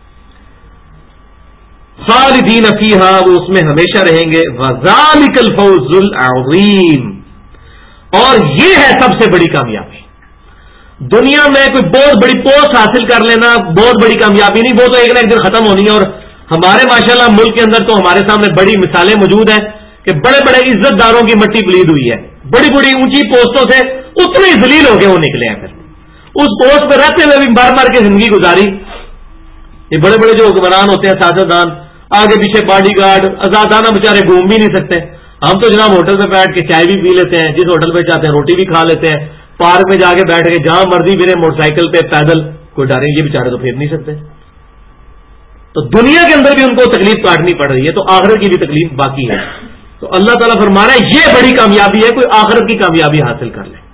خالدین فیہا، وہ اس میں ہمیشہ رہیں گے. وذالک الفوز العظیم، اور یہ ہے سب سے بڑی کامیابی. دنیا میں کوئی بہت بڑی پوسٹ حاصل کر لینا بہت بڑی کامیابی نہیں، وہ تو ایک نہ ایک دن ختم ہونی ہے. اور ہمارے ماشاءاللہ ملک کے اندر تو ہمارے سامنے بڑی مثالیں موجود ہیں کہ بڑے بڑے عزت داروں کی مٹی پلید ہوئی ہے، بڑی بڑی اونچی پوسٹوں سے اتنے ہی ذلیل ہو کے وہ نکلے ہیں، پھر اس پوسٹ پہ رہتے ہوئے بھی مار مار کے زندگی گزاری. یہ بڑے بڑے جو حکمران ہوتے ہیں، سیاستدان، آگے پیچھے باڈی گارڈ، آزادانہ بیچارے گھوم بھی نہیں سکتے. ہم تو جناب ہوٹل میں بیٹھ کے چائے بھی پی لیتے ہیں، جس ہوٹل پہ چاہتے ہیں روٹی بھی کھا لیتے ہیں، پارک میں جا کے بیٹھ کے جہاں مرضی پھرے، موٹر سائیکل پہ، پیدل، کوئی ڈرے، یہ بیچارے تو پھر نہیں سکتے. تو دنیا کے اندر بھی ان کو تکلیف کاٹنی پڑ رہی ہے، تو آخرت کی بھی تکلیف باقی ہے. تو اللہ تعالیٰ فرما رہا ہے یہ بڑی کامیابی ہے، کوئی آخرت کی کامیابی حاصل کر لے.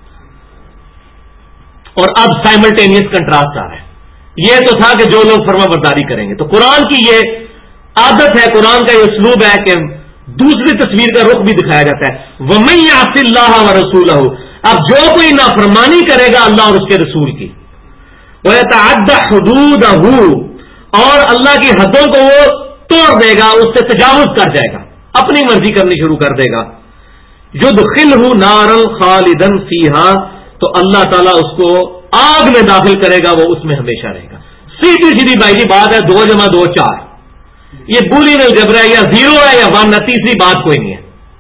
اور اب سائملٹینیس کنٹراسٹ آ رہا ہے. یہ تو تھا کہ جو لوگ فرما برداری کریں گے، تو قرآن کی یہ عادت ہے، قرآن کا یہ اسلوب ہے کہ دوسری تصویر کا رخ بھی دکھایا جاتا ہے. وَمَن يَعْصِ اللَّهَ وَرَسُولَهُ، اب جو کوئی نافرمانی کرے گا اللہ اور اس کے رسول کی، وَيَتَعَدَّ حُدُودَهُ، اور اللہ کی حدوں کو وہ توڑ دے گا، اس سے تجاوز کر جائے گا، اپنی مرضی کرنی شروع کر دے گا، يُدْخِلْهُ نَارًا خَالِدًا فِيهَا، تو اللہ تعالیٰ اس کو آگ میں داخل کرے گا، وہ اس میں ہمیشہ رہے گا. سیدھی سیدھی بھائی جی بات ہے، 2 × 2 = 4. یہ بولی نہیں جبر ہے، یا 0 ہے یا 1 ہے، تیسری بات کوئی نہیں ہے.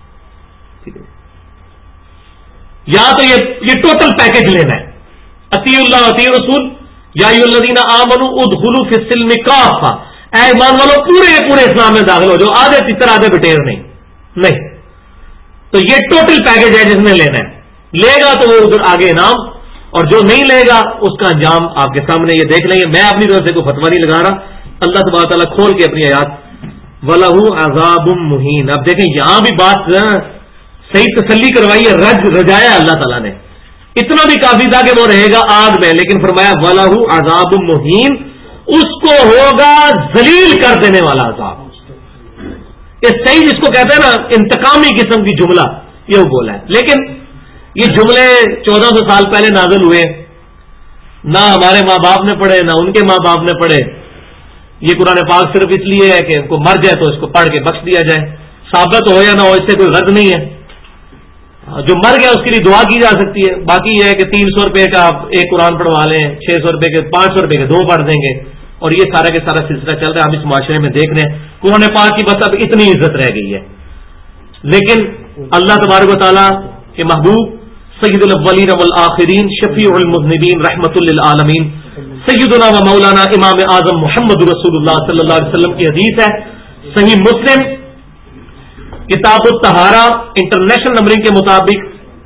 یا تو یہ ٹوٹل پیکج لینا ہے، اطیعوا اللہ اطیعوا الرسول، یا ایھا الذین آمنوا ادخلوا فی السلم کافہ، اے ایمان والو پورے پورے اسلام میں داخل ہو جاؤ، آدھے تتر آدھے بٹیر نہیں. تو یہ ٹوٹل پیکج ہے جس نے لینا ہے، لے گا تو وہ ادھر آگے انعام، اور جو نہیں لے گا اس کا انجام آپ کے سامنے یہ دیکھ لیں گے. میں اپنی طرف سے کوئی فتویٰ نہیں لگا رہا، اللہ تبارک تعالیٰ کھول کے اپنی آیات. وَلَهُ عَذَابٌ مُّهِينٌ، اب دیکھیں یہاں بھی بات صحیح تسلی کروائی ہے، رجایا اللہ تعالیٰ نے، اتنا بھی کافی تھا کہ وہ رہے گا آگ میں، لیکن فرمایا وَلَهُ عَذَابٌ مُّهِينٌ، اس کو ہوگا ذلیل کر دینے والا عذاب. یہ صحیح جس کو کہتے ہیں نا انتقامی قسم کی جملہ، یہ وہ بولا ہے. لیکن یہ جملے 1400 سال پہلے نازل ہوئے، نہ ہمارے ماں باپ نے پڑھے نہ ان کے ماں باپ نے پڑھے. یہ قرآن پاک صرف اس لیے ہے کہ ان کو مر جائے تو اس کو پڑھ کے بخش دیا جائے، ثابت ہو یا نہ ہو اس سے کوئی غرض نہیں ہے. جو مر گیا اس کے لیے دعا کی جا سکتی ہے، باقی یہ ہے کہ 300 روپے کا آپ ایک قرآن پڑھوا لیں، 600 روپے کے 500 روپے کے 2 پڑھ دیں گے، اور یہ سارا کے سارا سلسلہ چل رہا ہے. ہم اس معاشرے میں دیکھ رہے ہیں قرآن پاک کی بس اب اتنی عزت رہ گئی ہے. لیکن اللہ تبارک و تعالیٰ کے محبوب سید الاولین والآخرین، شفیع المذنبین، رحمت للعالمین، سیدنا و مولانا امام اعظم محمد رسول اللہ صلی اللہ علیہ وسلم کی حدیث ہے، صحیح مسلم کتاب الطہارہ انٹرنیشنل نمبرنگ کے مطابق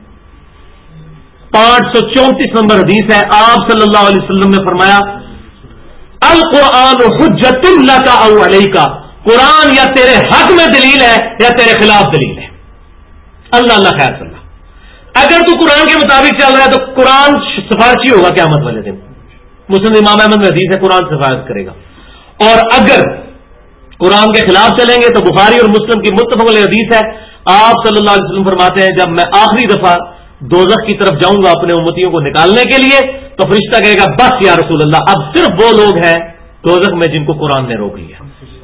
534 نمبر حدیث ہے. آپ صلی اللہ علیہ وسلم نے فرمایا القرآن حجۃ لک او علیک، قرآن یا تیرے حق میں دلیل ہے یا تیرے خلاف دلیل ہے. اللہ خیر صلی اللہ، اگر تو قرآن کے مطابق چل رہا ہے تو قرآن سفارشی ہوگا قیامت والے دن. مسلم امام احمد میں حدیث ہے قرآن سفارش کرے گا. اور اگر قرآن کے خلاف چلیں گے تو بخاری اور مسلم کی متفق علیہ حدیث ہے، آپ صلی اللہ علیہ وسلم فرماتے ہیں جب میں آخری دفعہ دوزخ کی طرف جاؤں گا اپنے امتیوں کو نکالنے کے لیے تو فرشتہ کہے گا بس یا رسول اللہ، اب صرف وہ لوگ ہیں دوزخ میں جن کو قرآن نے روک لیا،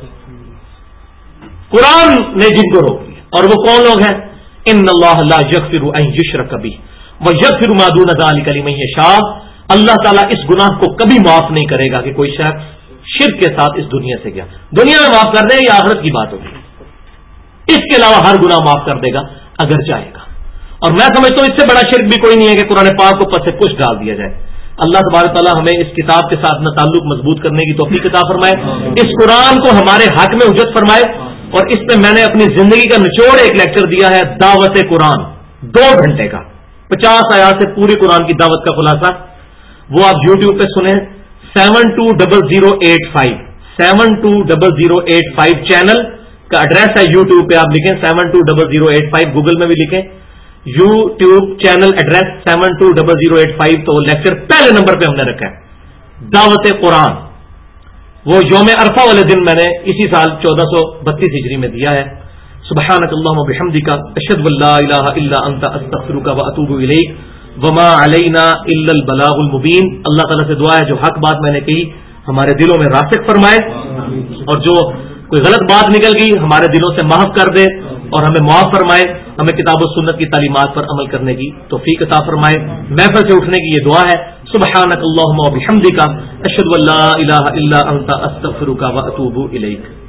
قرآن نے جن کو روک لیا. اور وہ کون لوگ ہیں؟ ان اللہ لا یغفر ان یشرک بہ ویغفر ما دون ذلک لمن یشاء، اللہ تعالیٰ اس گناہ کو کبھی معاف نہیں کرے گا کہ کوئی شخص شرک کے ساتھ اس دنیا سے گیا. دنیا میں معاف کر دے یہ آخرت کی بات ہوگی، اس کے علاوہ ہر گناہ معاف کر دے گا اگر چاہے گا. اور میں سمجھتا ہوں اس سے بڑا شرک بھی کوئی نہیں ہے کہ قرآن پاک کو پس سے کچھ ڈال دیا جائے. اللہ تبارک تعالیٰ ہمیں اس کتاب کے ساتھ اپنا تعلق مضبوط کرنے کی توفیق عطا فرمائے، اس قرآن کو ہمارے حق میں حجت فرمائے. اور اس میں میں نے اپنی زندگی کا نچوڑ ایک لیکچر دیا ہے، دعوت قرآن، 2 گھنٹے کا 50 آیات سے پوری قرآن کی دعوت کا خلاصہ. وہ آپ یوٹیوب پہ سنیں، 720085 720085 چینل کا ایڈریس ہے. یوٹیوب پہ آپ لکھیں 720085، گوگل میں بھی لکھیں یوٹیوب چینل ایڈریس 720085، تو لیکچر پہلے نمبر پہ ہم نے رکھا ہے دعوت قرآن. وہ یوم عرفہ والے دن میں نے اسی سال 1432 ہجری میں دیا ہے. سبحانک اللہم وبحمدک اشہد ان لا الہ الا انت استغفرک واتوب الیک وما علینا الا البلاغ المبین. اللہ تعالیٰ سے دعا ہے جو حق بات میں نے کہی ہمارے دلوں میں راسخ فرمائے, اور جو کوئی غلط بات نکل گئی ہمارے دلوں سے محو کر دے اور ہمیں معاف فرمائے. ہمیں کتاب و سنت کی تعلیمات پر عمل کرنے کی توفیق عطا فرمائے. محفل سے اٹھنے کی یہ دعا ہے. سبحانک اللہم وبحمدک اشہد ان لا الہ الا انت استغفرک واتوب الیک.